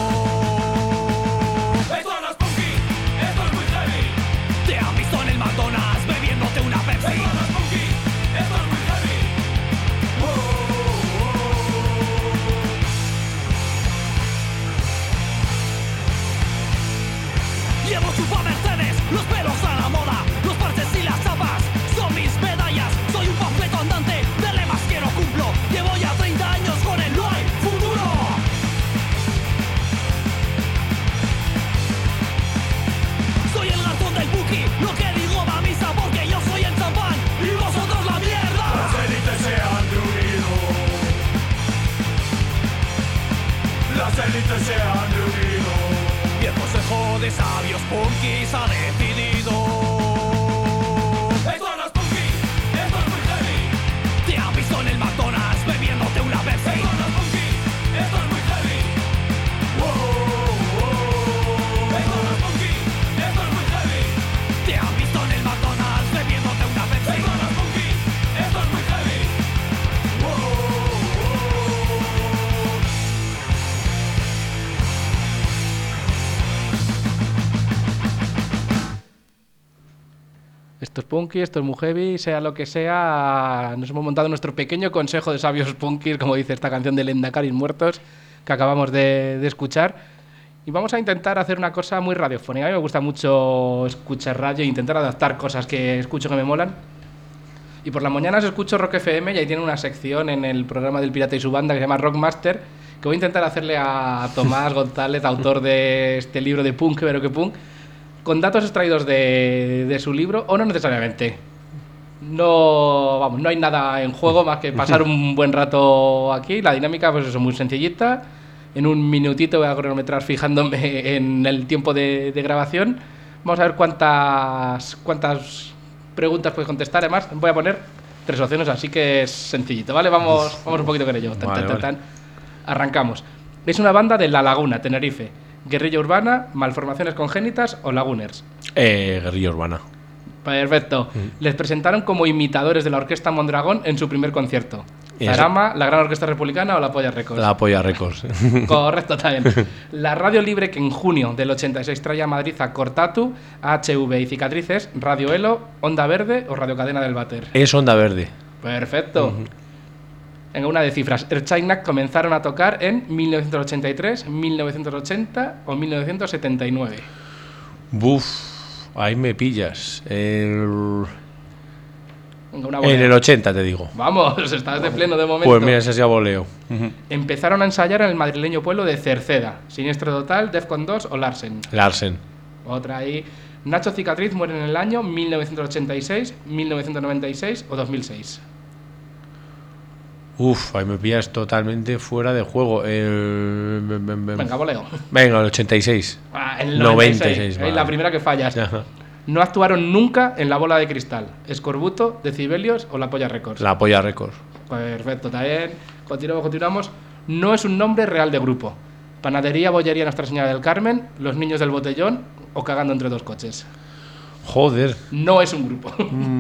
Esto no es punky, esto es muy heavy. Te han visto en el McDonald's bebiéndote una Pepsi. Esto no es punky, esto es muy heavy. Llevo chupa Mercedes, los pelos a la moda, los parches y las chapas son mis medallas. Soy un panfleto andante de lemas que no cumplo. Llevo ya 30 años con el no hay futuro. esto es punky, esto es muy heavy, sea lo que sea, nos hemos montado nuestro pequeño consejo de sabios punkis, como dice esta canción de Lendacaris Muertos, que acabamos de escuchar. Y vamos a intentar hacer una cosa muy radiofónica. A mí me gusta mucho escuchar radio e intentar adaptar cosas que escucho que me molan. Y por las mañanas escucho Rock FM y ahí tiene una sección en el programa del Pirata y su banda que se llama Rockmaster, que voy a intentar hacerle a Tomás González, autor de este libro de punk, pero que punk, con datos extraídos de su libro, o no necesariamente. No hay nada en juego más que pasar un buen rato aquí. La dinámica, pues eso, muy sencillita. En un minutito voy a cronometrar fijándome en el tiempo de grabación. Vamos a ver cuántas preguntas puedes contestar. Además, voy a poner 3 opciones, así que es sencillito, ¿vale? Vamos un poquito con ello. Vale. Arrancamos. Es una banda de La Laguna, Tenerife. ¿Guerrilla urbana, malformaciones congénitas o laguners? Guerrilla urbana. Perfecto. Les presentaron como imitadores de la Orquesta Mondragón en su primer concierto. Zarama, la Gran Orquesta Republicana o la Polla Records. La Polla Records. Correcto, también. La radio libre que en junio del 86 trae a Madrid a Cortatu, HV y Cicatrices, Radio Elo, Onda Verde o Radio Cadena del Váter. Es Onda Verde. Perfecto. Venga, una de cifras. Erchainak comenzaron a tocar en 1983, 1980 o 1979. Buf, ahí me pillas. Venga, en el 80 te digo. Vamos, estás de pleno de momento. Pues mira, ese es ya voleo. Empezaron a ensayar en el madrileño pueblo de Cerceda. Siniestro Total, Defcon 2 o Larsen. Larsen. Otra ahí. Nacho Cicatriz muere en el año 1986, 1996 o 2006. Uf, ahí me pillas totalmente fuera de juego. Venga, voleo. Venga, el 86. El 96. Vale. La primera que fallas. No actuaron nunca en La Bola de Cristal, Escorbuto, Decibelios o La Polla Records. La Polla Records. Perfecto, también. Continuamos. No es un nombre real de grupo. Panadería, Bollería Nuestra Señora del Carmen, Los Niños del Botellón o Cagando entre dos coches. Joder. No es un grupo.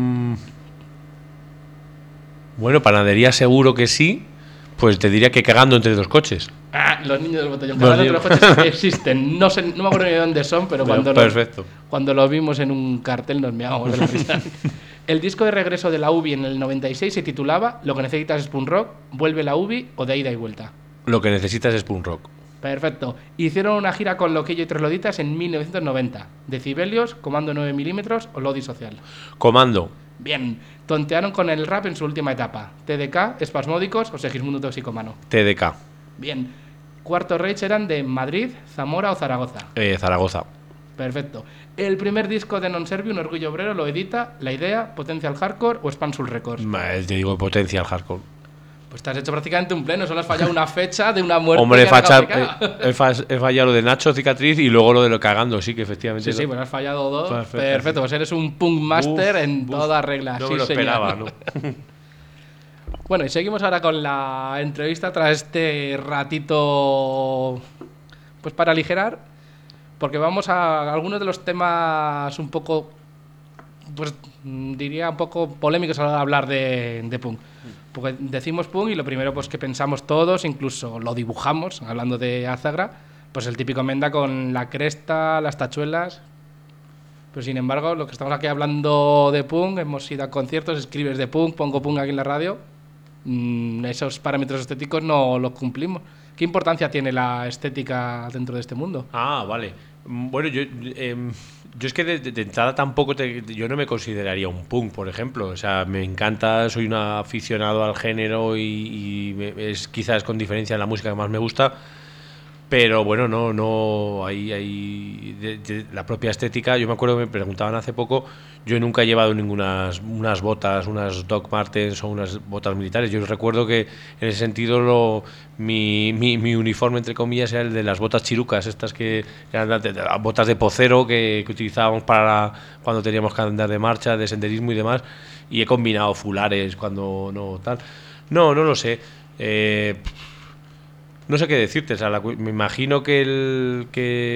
Bueno, panadería seguro que sí. Pues te diría que Cagando entre dos coches. Los Niños del Botellón. Cagando entre dos coches existen. No me acuerdo ni de dónde son, pero cuando los vimos en un cartel nos meábamos de la risa. El disco de regreso de la UBI en el 96 se titulaba Lo que necesitas es punk rock, vuelve la UBI o de ida y vuelta. Lo que necesitas es punk rock. Perfecto. Hicieron una gira con Loquillo y Tres Loditas en 1990. Decibelios, Comando 9 milímetros o Lodi Social. Comando. Bien. Tontearon con el rap en su última etapa. TDK, Espasmódicos o Segismundo Toxicomano. TDK. Bien. Cuarto Reich eran de Madrid, Zamora o Zaragoza. Zaragoza. Perfecto. El primer disco de Non Servium, Orgullo Obrero, lo edita La Idea, Potential Hardcore o Spansul Records. Te digo Potential Hardcore. Pues te has hecho prácticamente un pleno, solo has fallado una fecha de una muerte. Hombre, he fallado lo de Nacho Cicatriz y luego lo de lo Cagando, sí que efectivamente. Sí, pues has fallado 2. Perfecto, pues eres un punk master en todas reglas. No sí, me lo esperaba, ¿no? Bueno, y seguimos ahora con la entrevista tras este ratito, pues para aligerar, porque vamos a algunos de los temas un poco, pues diría un poco polémicos a la hora de hablar de punk. Porque decimos punk y lo primero pues que pensamos todos, incluso lo dibujamos, hablando de Azagra, pues el típico Menda con la cresta, las tachuelas. Pero sin embargo, lo que estamos aquí hablando de punk, hemos ido a conciertos, escribes de punk, pongo punk aquí en la radio, esos parámetros estéticos no los cumplimos. ¿Qué importancia tiene la estética dentro de este mundo? Vale. Bueno, yo es que de entrada tampoco yo no me consideraría un punk, por ejemplo. O sea, me encanta, soy un aficionado al género y es quizás con diferencia la música que más me gusta. Pero bueno, no hay la propia estética. Yo me acuerdo que me preguntaban hace poco, yo nunca he llevado unas botas, unas Doc Martens o unas botas militares. Yo recuerdo que en ese sentido mi uniforme, entre comillas, era el de las botas chirucas, estas que eran botas de pocero que utilizábamos para cuando teníamos que andar de marcha, de senderismo y demás. Y he combinado fulares cuando no tal. No lo sé. No sé qué decirte, o sea, me imagino que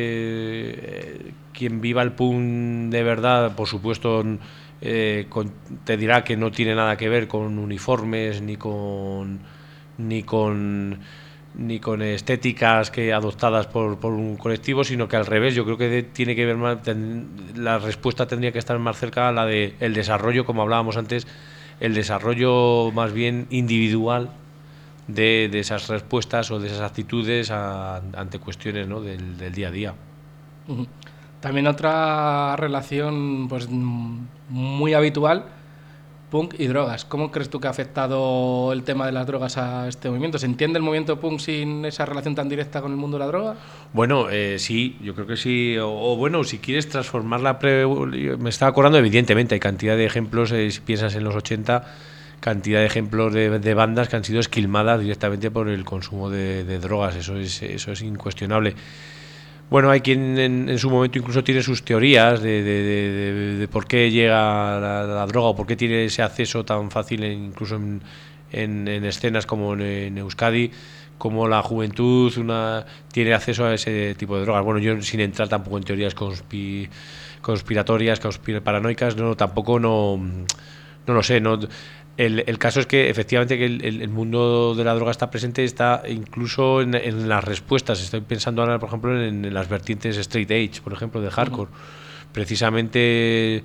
quien viva el punk de verdad, por supuesto, te dirá que no tiene nada que ver con uniformes ni con ni con estéticas que adoptadas por un colectivo, sino que al revés. Yo creo que tiene que ver más, la respuesta tendría que estar más cerca a la de el desarrollo, como hablábamos antes, el desarrollo más bien individual de esas respuestas o de esas actitudes ante cuestiones, ¿no?, del día a día. También otra relación pues muy habitual, punk y drogas. ¿Cómo crees tú que ha afectado el tema de las drogas a este movimiento? ¿Se entiende el movimiento punk sin esa relación tan directa con el mundo de la droga? Bueno, sí, yo creo que sí. O bueno, si quieres transformarla, me estaba acordando, evidentemente, hay cantidad de ejemplos, si piensas en los 80, cantidad de ejemplos de bandas que han sido esquilmadas directamente por el consumo de drogas. Eso es incuestionable. Bueno, hay quien en su momento incluso tiene sus teorías de por qué llega la droga o por qué tiene ese acceso tan fácil incluso en escenas como en Euskadi, como la juventud tiene acceso a ese tipo de drogas. Bueno, yo sin entrar tampoco en teorías conspiratorias, paranoicas, tampoco no lo sé, no. El caso es que efectivamente que el mundo de la droga está presente, está incluso en las respuestas. Estoy pensando ahora, por ejemplo, en las vertientes straight edge, por ejemplo, de hardcore. Precisamente,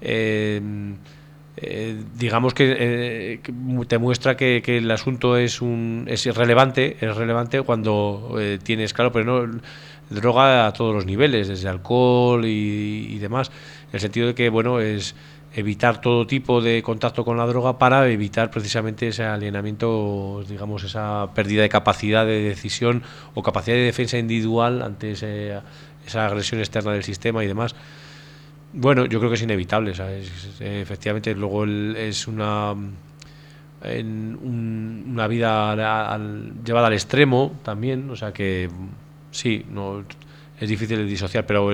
digamos que te muestra que el asunto es relevante cuando tienes, claro, pero no droga a todos los niveles, desde alcohol y demás. En el sentido de que, bueno, es evitar todo tipo de contacto con la droga para evitar precisamente ese alienamiento, digamos, esa pérdida de capacidad de decisión o capacidad de defensa individual ante esa agresión externa del sistema y demás. Bueno, yo creo que es inevitable, ¿sabes? Efectivamente, luego es una vida llevada al extremo también, o sea que sí, no es difícil de disociar, pero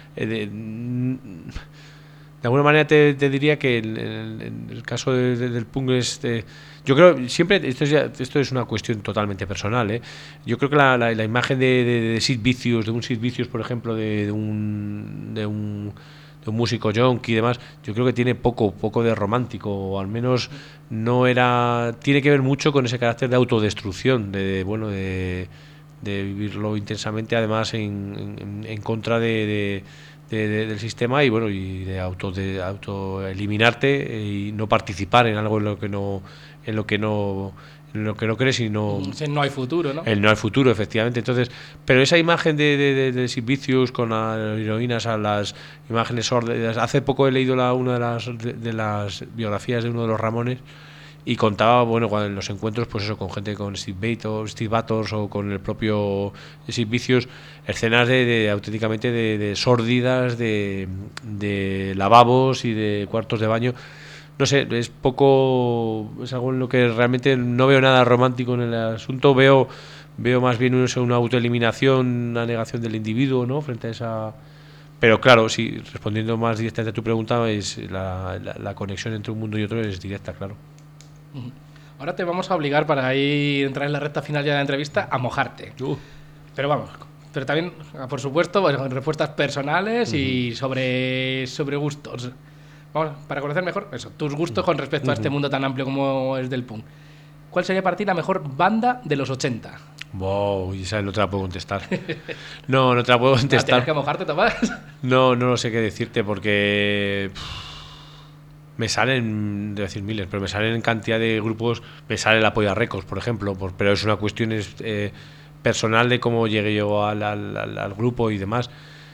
de alguna manera te diría que en el caso del punk yo creo siempre esto es una cuestión totalmente personal, ¿eh? Yo creo que la imagen de Sid Vicious, de un Sid Vicious, por ejemplo, de un músico junkie y demás, yo creo que tiene poco de romántico, o al menos tiene que ver mucho con ese carácter de autodestrucción, de vivirlo intensamente, además en contra del sistema, y bueno, y de auto eliminarte y no participar en algo en lo que no crees, y no hay futuro, ¿no? No hay futuro, efectivamente. Entonces, pero esa imagen de Sid Vicious con las heroínas, a las imágenes sórdidas. Hace poco he leído una de las biografías de uno de los Ramones, y contaba, bueno, en los encuentros, pues eso, con gente, con Steve Bators o con el propio Sid Vicious, escenas auténticamente de sórdidas, de lavabos y de cuartos de baño. No sé, es algo en lo que realmente no veo nada romántico en el asunto. Veo más bien una autoeliminación, una negación del individuo, ¿no?, frente a esa. Pero claro, sí, respondiendo más directamente a tu pregunta, es la conexión entre un mundo y otro es directa, claro. Ahora te vamos a obligar, para entrar en la recta final ya de la entrevista, a mojarte. Pero vamos, pero también, por supuesto, pues, respuestas personales y sobre gustos. Vamos, para conocer mejor eso, tus gustos con respecto a este mundo tan amplio como es del punk. ¿Cuál sería para ti la mejor banda de los 80? Wow, esa no te la puedo contestar. No te la puedo contestar. ¿Tienes que mojarte, Tomás? No lo sé qué decirte, porque me salen, de decir miles, pero me salen en cantidad de grupos. Me sale la Polla Records, por ejemplo, pero es una cuestión personal de cómo llegué yo al grupo y demás.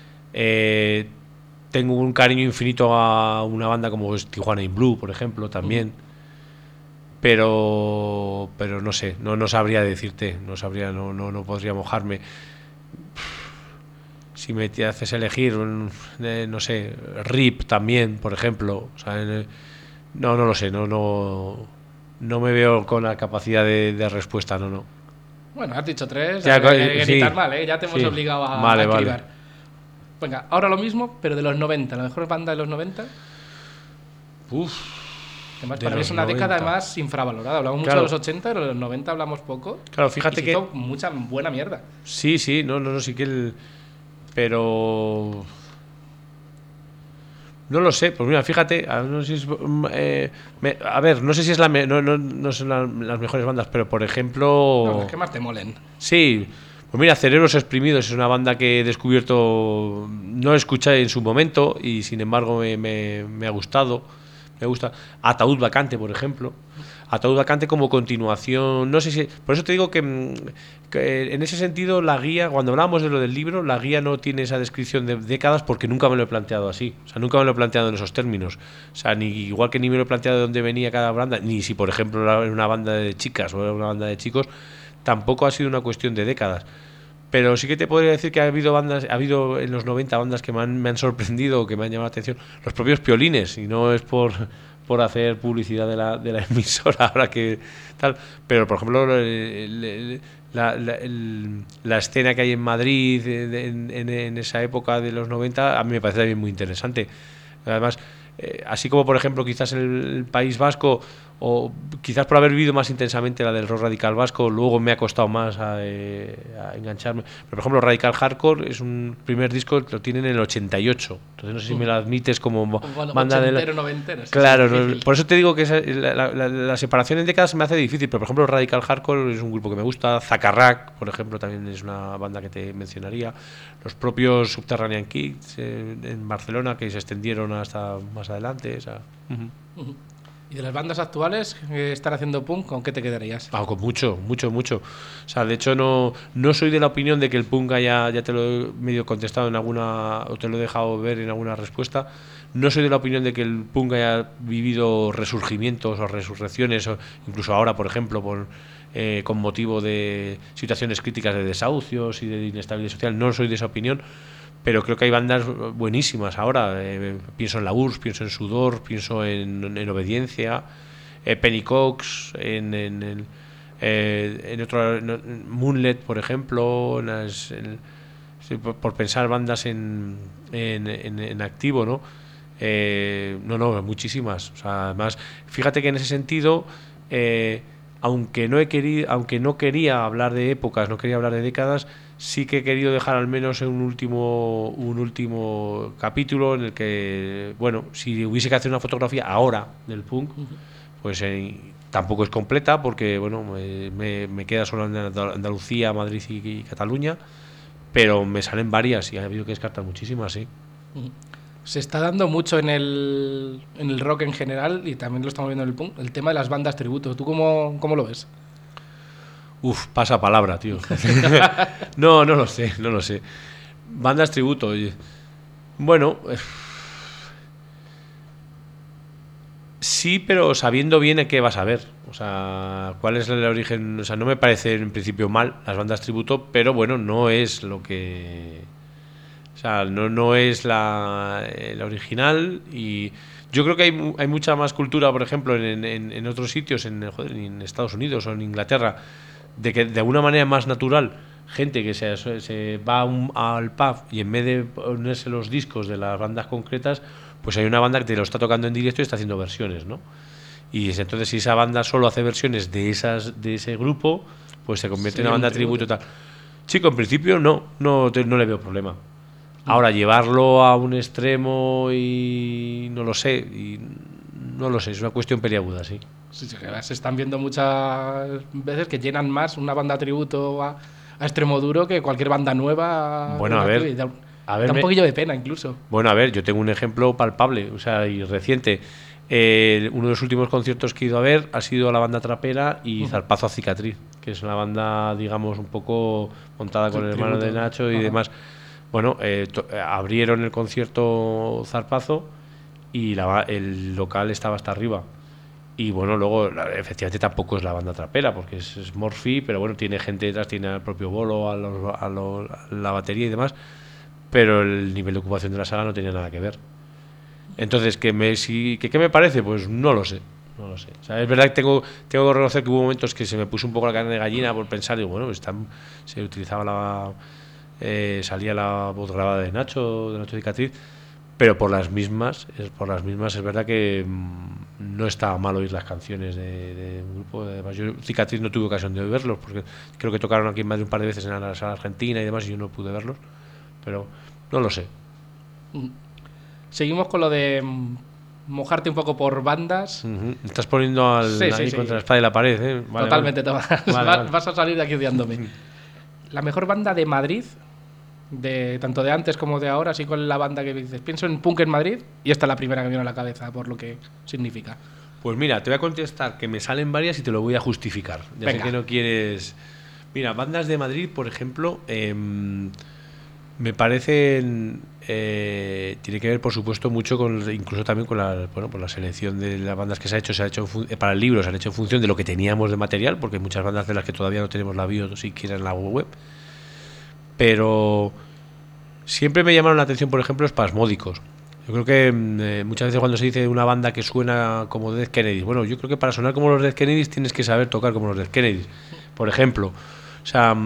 Tengo un cariño infinito a una banda como es Tijuana in Blue, por ejemplo, también. Pero no sé, no sabría decirte, no podría mojarme. Si me haces elegir, no sé, RIP también, por ejemplo, o sea, no lo sé, no me veo con la capacidad de respuesta, no. Bueno, has dicho 3, ya, sí, mal, ¿eh? Ya te hemos obligado a vale. Venga, ahora lo mismo, pero de los 90, la mejor banda de los 90. Además, para mí es una 90. Década además infravalorada. Hablamos mucho de los 80, pero de los 90 hablamos poco. Claro, fíjate que hizo mucha buena mierda. Sí, sí que pero No lo sé, pues mira, fíjate, no sé si es, no sé si es no son las mejores bandas, pero por ejemplo... No, las que más te molen. Sí, pues mira, Cerebros Exprimidos es una banda que he descubierto, no escuché en su momento y sin embargo me ha gustado, me gusta. Ataúd Vacante, por ejemplo. Ataúd Vacante como continuación, no sé si... Por eso te digo que en ese sentido la guía, cuando hablamos de lo del libro, la guía no tiene esa descripción de décadas porque nunca me lo he planteado así. O sea, nunca me lo he planteado en esos términos. O sea, ni igual que ni me lo he planteado de dónde venía cada banda, ni si por ejemplo era una banda de chicas o era una banda de chicos, tampoco ha sido una cuestión de décadas. Pero sí que te podría decir que ha habido en los 90 bandas que me han sorprendido, que me han llamado la atención, los propios Piolines, y no es por hacer publicidad de la emisora ahora que tal, pero por ejemplo la escena que hay en Madrid en esa época de los 90 a mí me parece también muy interesante. Además, así como por ejemplo quizás en el País Vasco, o quizás por haber vivido más intensamente la del rock radical vasco, luego me ha costado más a engancharme. Pero por ejemplo Radical Hardcore es un primer disco, lo tienen en el 88, entonces no sé si me lo admites como bueno, banda de ochentero, noventero, sí, claro, sí, por eso te digo que la separación en décadas me hace difícil, pero por ejemplo Radical Hardcore es un grupo que me gusta, Zacarrac por ejemplo también es una banda que te mencionaría, los propios Subterranean Kids en Barcelona que se extendieron hasta más adelante, o sea, ¿Y de las bandas actuales que están haciendo punk, con qué te quedarías? con mucho. O sea, de hecho no soy de la opinión de que el punk ya te lo he medio contestado en alguna, o te lo he dejado ver en alguna respuesta. No soy de la opinión de que el punk haya vivido resurgimientos o resurrecciones, o incluso ahora, por ejemplo, con motivo de situaciones críticas de desahucios y de inestabilidad social. No soy de esa opinión. Pero creo que hay bandas buenísimas ahora. Pienso en La URSS, pienso en Sudor, pienso en Obediencia, Penny Cox, en otro, Moonlet, por ejemplo, por pensar bandas en activo, ¿no? No, muchísimas. O sea, además, fíjate que en ese sentido, aunque no quería hablar de épocas, no quería hablar de décadas, sí que he querido dejar al menos un último capítulo en el que, bueno, si hubiese que hacer una fotografía ahora del punk, pues tampoco es completa porque, bueno, me queda solo en Andalucía, Madrid y Cataluña, pero me salen varias y ha habido que descartar muchísimas, sí. Se está dando mucho en el rock en general y también lo estamos viendo en el punk, el tema de las bandas tributo. ¿Tú cómo lo ves? Pasa palabra, tío. No lo sé. Bandas tributo, oye. Bueno, sí, pero sabiendo bien a qué vas a ver. O sea, cuál es el origen. O sea, no me parece en principio mal las bandas tributo, pero bueno, no es lo que... O sea, no es la original y... Yo creo que hay mucha más cultura, por ejemplo, en otros sitios, en Estados Unidos o en Inglaterra, de que de alguna manera más natural gente que se va al pub y en vez de ponerse los discos de las bandas concretas, pues hay una banda que te lo está tocando en directo y está haciendo versiones, ¿no? Y entonces si esa banda solo hace versiones de ese grupo, pues se convierte en una banda tributo y tal. Chico, en principio no le veo problema. Ahora, llevarlo a un extremo y no lo sé, es una cuestión peliaguda, sí. Sí, se están viendo muchas veces que llenan más una banda tributo a Extremoduro que cualquier banda nueva. Bueno, da un poquillo de pena incluso. Bueno, a ver, yo tengo un ejemplo palpable, o sea, y reciente. Uno de los últimos conciertos que he ido a ver ha sido la banda trapera y Zarpazo a Cicatriz, que es una banda, digamos, un poco montada con el hermano de Nacho y demás. Bueno, abrieron el concierto Zarpazo y el local estaba hasta arriba. Y bueno, luego efectivamente tampoco es la banda trapera porque es Morphy, pero bueno, tiene gente detrás, tiene al propio Bolo, a la batería y demás, pero el nivel de ocupación de la sala no tenía nada que ver. Entonces, ¿qué me parece? Pues no lo sé. O sea, es verdad que tengo que reconocer que hubo momentos que se me puso un poco la carne de gallina por pensar, digo, bueno, se utilizaba salía la voz grabada de Nacho Cicatriz, pero por las mismas es verdad que no está mal oír las canciones de un grupo. Además, yo Cicatriz no tuve ocasión de verlos porque creo que tocaron aquí más de un par de veces en la sala argentina y demás y yo no pude verlos, pero no lo sé. seguimos con lo de mojarte un poco por bandas. Estás poniendo ahí contra la espada y la pared, ¿eh? Vale, Totalmente, vale. Tomás. Vas a salir de aquí odiándome. La mejor banda de Madrid, tanto de antes como de ahora, así con la banda que dices, pienso en punk en Madrid, y esta es la primera que me viene a la cabeza, por lo que significa. Pues mira, te voy a contestar que me salen varias y te lo voy a justificar. Ya sé que no quieres... Mira, bandas de Madrid, por ejemplo, me parecen... tiene que ver, por supuesto, mucho incluso también con la selección de las bandas que se ha hecho para el libro, se han hecho en función de lo que teníamos de material, porque hay muchas bandas de las que todavía no tenemos la bio siquiera en la web. Pero siempre me llamaron la atención, por ejemplo, Spasmódicos. Yo creo que muchas veces cuando se dice una banda que suena como Dead Kennedys, bueno, yo creo que para sonar como los Dead Kennedys tienes que saber tocar como los Dead Kennedys. Por ejemplo, o sea,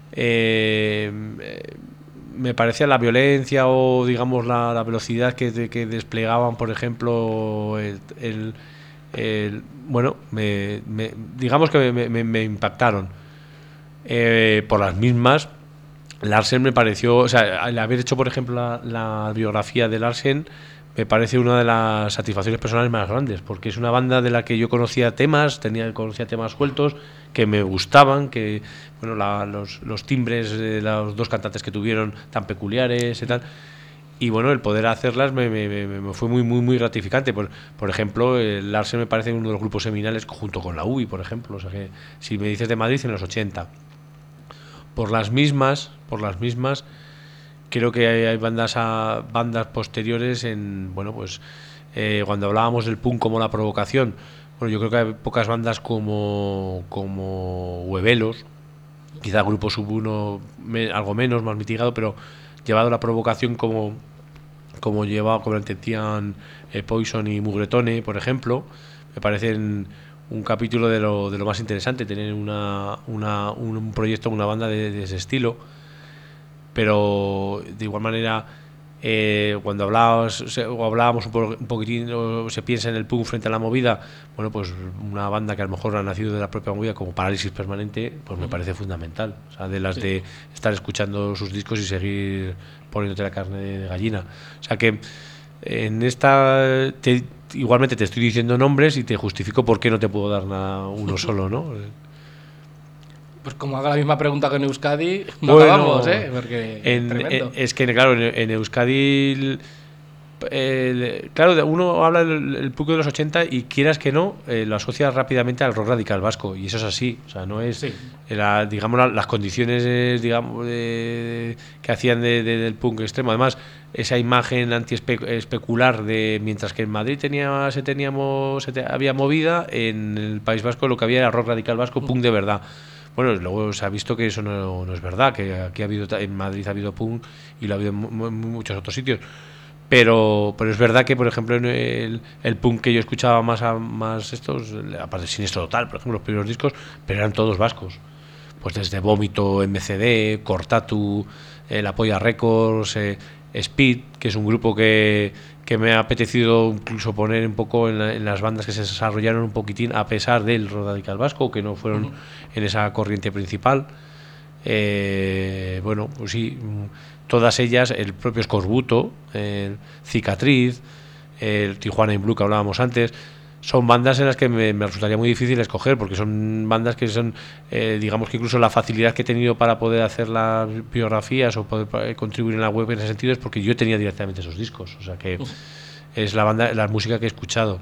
me parecía la violencia o digamos la velocidad que desplegaban, por ejemplo, bueno, digamos que me impactaron. Por las mismas, Larsen me pareció, o sea, al haber hecho, por ejemplo, la biografía de Larsen, me parece una de las satisfacciones personales más grandes, porque es una banda de la que yo conocía temas sueltos que me gustaban, que bueno, los timbres de los dos cantantes que tuvieron tan peculiares y tal, y bueno, el poder hacerlas me fue muy gratificante. Por ejemplo, el Larsen me parece uno de los grupos seminales junto con la UBI, por ejemplo. O sea que si me dices de Madrid, en los 80. Por las mismas, creo que hay bandas posteriores cuando hablábamos del punk como la provocación. Bueno, yo creo que hay pocas bandas como Huevelos, quizá Grupo Sub 1 algo menos, más mitigado, pero llevado a la provocación como lo entendían Poison y Mugretone, por ejemplo. Me parecen un capítulo de lo más interesante, tener un proyecto, una banda de ese estilo. Pero de igual manera, cuando hablábamos un poquitín, o se piensa en el punk frente a la movida, bueno, pues una banda que a lo mejor ha nacido de la propia movida como Parálisis Permanente, pues me parece fundamental. O sea, de las de estar escuchando sus discos y seguir poniéndote la carne de gallina. O sea que en esta igualmente te estoy diciendo nombres y te justifico por qué no te puedo dar nada uno solo, ¿no? Pues como haga la misma pregunta que en Euskadi, no bueno, acabamos, Porque tremendo. Es que, claro, en Euskadi, claro, uno habla del punk de los 80 y quieras que no, lo asocia rápidamente al rock radical vasco, y eso es así. O sea, no es, digamos, las condiciones, digamos, que hacían del punk extremo. Además, esa imagen anti-especular de mientras que en Madrid había movida, en el País Vasco lo que había era rock radical vasco, punk de verdad. Bueno, luego se ha visto que eso no es verdad, que aquí en Madrid ha habido punk y lo ha habido en muchos otros sitios. Pero es verdad que, por ejemplo, en el punk que yo escuchaba más estos, aparte de Siniestro Total, por ejemplo, los primeros discos, pero eran todos vascos. Pues desde Vómito, MCD, Cortatu, La Polla Records, Speed, que es un grupo que me ha apetecido incluso poner un poco en las bandas que se desarrollaron un poquitín a pesar del rock radical vasco, que no fueron en esa corriente principal. Bueno, pues sí, todas ellas, el propio Escorbuto, Cicatriz, el Tijuana in Blue que hablábamos antes, son bandas en las que me resultaría muy difícil escoger, porque son bandas que son, digamos que incluso la facilidad que he tenido para poder hacer las biografías o poder contribuir en la web en ese sentido es porque yo tenía directamente esos discos. O sea que es la música que he escuchado.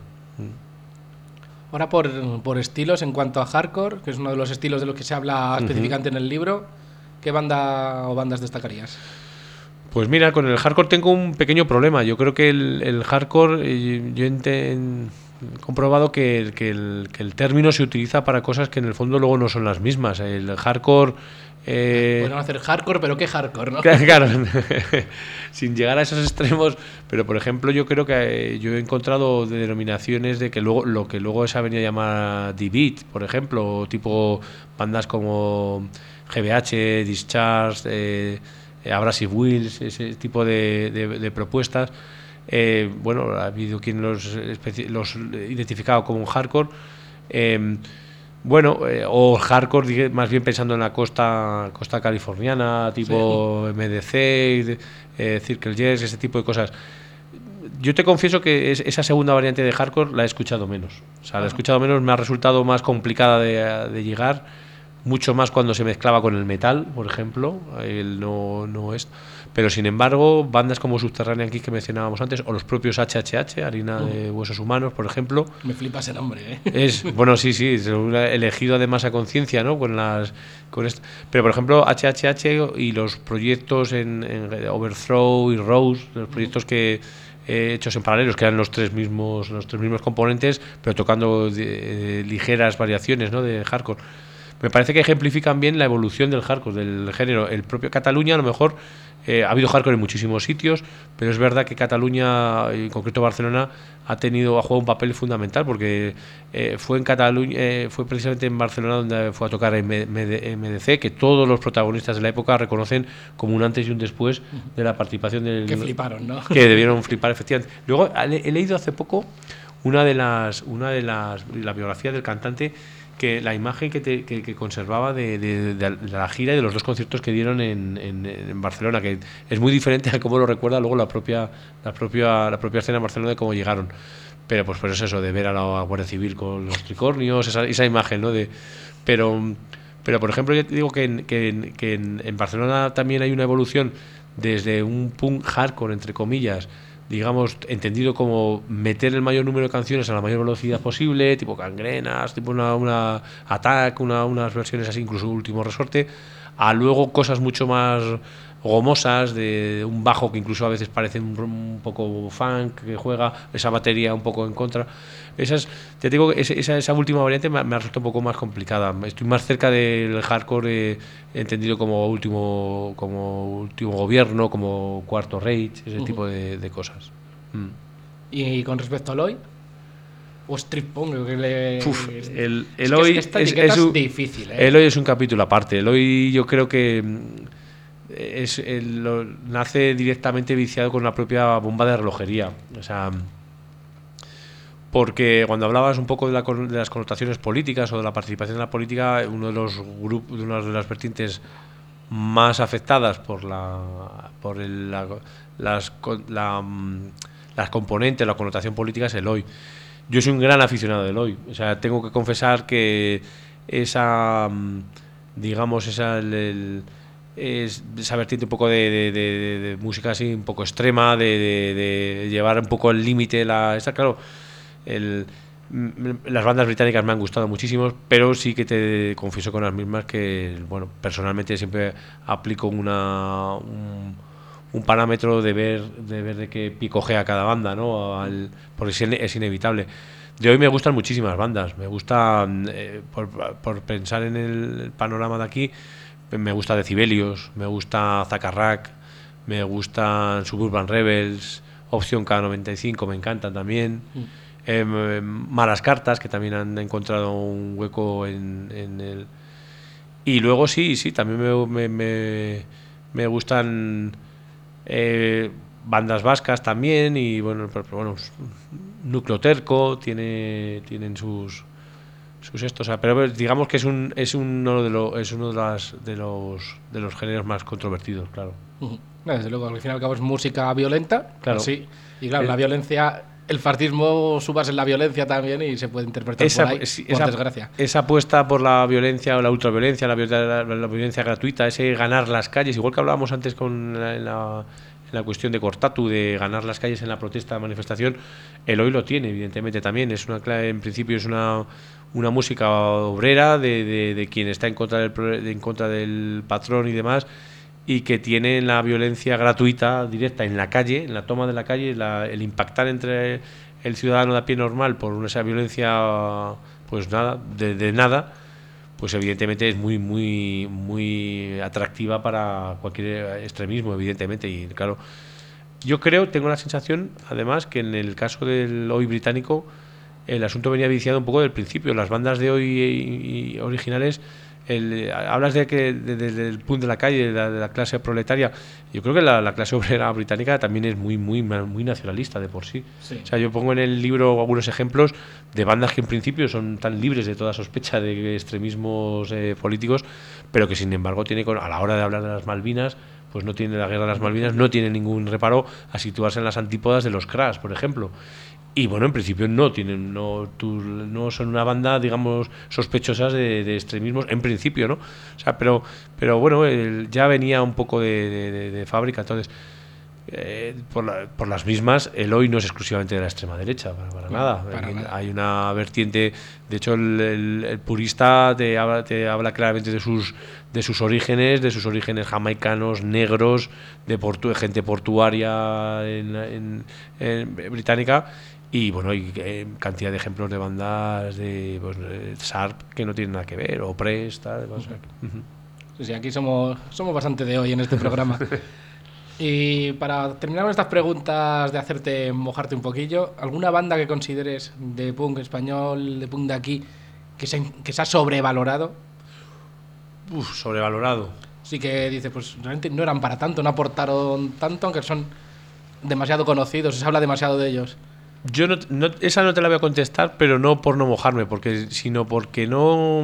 Ahora por estilos, en cuanto a hardcore, que es uno de los estilos de los que se habla específicamente en el libro, ¿qué banda o bandas destacarías? Pues mira, con el hardcore tengo un pequeño problema. Yo creo que el hardcore, yo he comprobado que el término se utiliza para cosas que en el fondo luego no son las mismas. El hardcore... Podrían hacer hardcore, pero ¿qué hardcore, no? Claro, sin llegar a esos extremos, pero por ejemplo yo creo que yo he encontrado denominaciones de que lo que luego se ha venido a llamar D-Beat, por ejemplo, tipo bandas como GBH, Discharge, Abrasive Wheels, ese tipo de propuestas. Bueno, ha habido quien los identificado como un hardcore, o hardcore más bien pensando en la costa californiana, tipo MDC, Circle Jerks, ese tipo de cosas. Yo te confieso que esa segunda variante de hardcore la he escuchado menos. O sea, la he escuchado menos, me ha resultado más complicada de llegar, mucho más cuando se mezclaba con el metal, por ejemplo. No es. Pero sin embargo, bandas como Subterranean Kiss que mencionábamos antes, o los propios HHH, Harina de Huesos Humanos, por ejemplo. Me flipa ese nombre, Bueno, sí, es elegido además a conciencia, ¿no? Pero por ejemplo, HHH y los proyectos en Overthrow y Rose, los proyectos que hechos en paralelos, que eran los tres mismos componentes, pero tocando ligeras variaciones, ¿no? De hardcore. Me parece que ejemplifican bien la evolución del hardcore, del género. El propio Cataluña, a lo mejor, ha habido hardcore en muchísimos sitios, pero es verdad que Cataluña, en concreto Barcelona, ha jugado un papel fundamental, porque fue en Cataluña, fue precisamente en Barcelona donde fue a tocar MDC, que todos los protagonistas de la época reconocen como un antes y un después de la participación del... Que fliparon, ¿no? Que debieron flipar, efectivamente. Luego he leído hace poco la biografía del cantante, que la imagen que conservaba de la gira y de los dos conciertos que dieron en Barcelona, que es muy diferente a cómo lo recuerda luego la propia escena en Barcelona, de cómo llegaron. Pero pues es eso, de ver a la Guardia Civil con los tricornios, esa imagen, ¿no? Pero por ejemplo, yo te digo que en Barcelona también hay una evolución desde un punk hardcore, entre comillas, digamos, entendido como meter el mayor número de canciones a la mayor velocidad posible, tipo Gangrenas, tipo una Attack, unas versiones así, incluso Último Resorte, a luego cosas mucho más gomosas, de un bajo que incluso a veces parece un poco funk, que juega esa batería un poco en contra. Te digo que esa última variante me resulta un poco más complicada. Estoy más cerca del hardcore entendido como último gobierno, como Cuarto Reich, ese tipo de cosas. ¿Y con respecto al hoy? O street punk, el es hoy que esta etiqueta es difícil, ¿eh? El hoy es un capítulo aparte. El hoy yo creo que nace directamente viciado con la propia bomba de relojería. O sea, porque cuando hablabas un poco de las connotaciones políticas o de la participación en la política, uno de los grupos, una de las vertientes más afectadas por las componentes, la connotación política, es el hoy. Yo soy un gran aficionado del hoy. O sea, tengo que confesar que esa vertiente un poco de música así un poco extrema, de llevar un poco al límite claro, las bandas británicas me han gustado muchísimo, pero sí que te confieso con las mismas que, bueno, personalmente siempre aplico un parámetro de ver de qué picojea cada banda, ¿no? Porque es inevitable. De hoy me gustan muchísimas bandas. Me gusta, por pensar en el panorama de aquí, me gusta Decibelios, me gusta Zacarrac, me gustan Suburban Rebels, Opción K95, me encantan también. Malas Cartas, que también han encontrado un hueco en el... Y luego sí, también me gustan bandas vascas también, y bueno, Núcleo Terco tienen sus estos, o sea, pero digamos que es uno de los géneros más controvertidos, claro. Desde luego, al fin y al cabo es música violenta, claro. Sí, y claro, la violencia, el fascismo subas en la violencia también, y se puede interpretar por ahí, por desgracia. Esa apuesta por la violencia o la ultraviolencia, la violencia gratuita, ese ganar las calles, igual que hablábamos antes con la cuestión de Cortatu, de ganar las calles en la protesta, manifestación, el hoy lo tiene, evidentemente también. En principio es una música obrera de quien está en contra del patrón y demás, y que tiene la violencia gratuita, directa, en la calle, en la toma de la calle, el impactar entre el ciudadano de a pie normal por esa violencia, pues nada, de nada, pues evidentemente es muy muy muy atractiva para cualquier extremismo, evidentemente. Y claro, yo tengo la sensación, además, que en el caso del hoy británico el asunto venía viciado un poco del principio. Las bandas de hoy originales hablas de que del punk de la calle, de la clase proletaria. Yo creo que la clase obrera británica también es muy nacionalista de por sí. O sea, yo pongo en el libro algunos ejemplos de bandas que en principio son tan libres de toda sospecha de extremismos políticos, pero que sin embargo a la hora de hablar de las Malvinas, pues no tiene la guerra de las Malvinas, no tiene ningún reparo a situarse en las antípodas de los Crash, por ejemplo. Y bueno, en principio no son una banda, digamos, sospechosas de extremismos, en principio, ¿no? O sea, pero bueno, ya venía un poco de fábrica, entonces, por las mismas, el hoy no es exclusivamente de la extrema derecha, para nada. Hay una vertiente, de hecho, el purista te habla claramente de sus orígenes jamaicanos, negros, de gente portuaria británica. Y bueno, hay cantidad de ejemplos de bandas de Sharp que no tienen nada que ver, o Press, tal. Sí, aquí somos bastante de hoy en este programa. Y para terminar con estas preguntas de mojarte un poquillo, ¿alguna banda que consideres de punk español, de punk de aquí, que se ha sobrevalorado? Sobrevalorado. Sí, que dices, pues realmente no eran para tanto, no aportaron tanto, aunque son demasiado conocidos, se habla demasiado de ellos. Yo esa no te la voy a contestar, pero no por no mojarme, sino porque no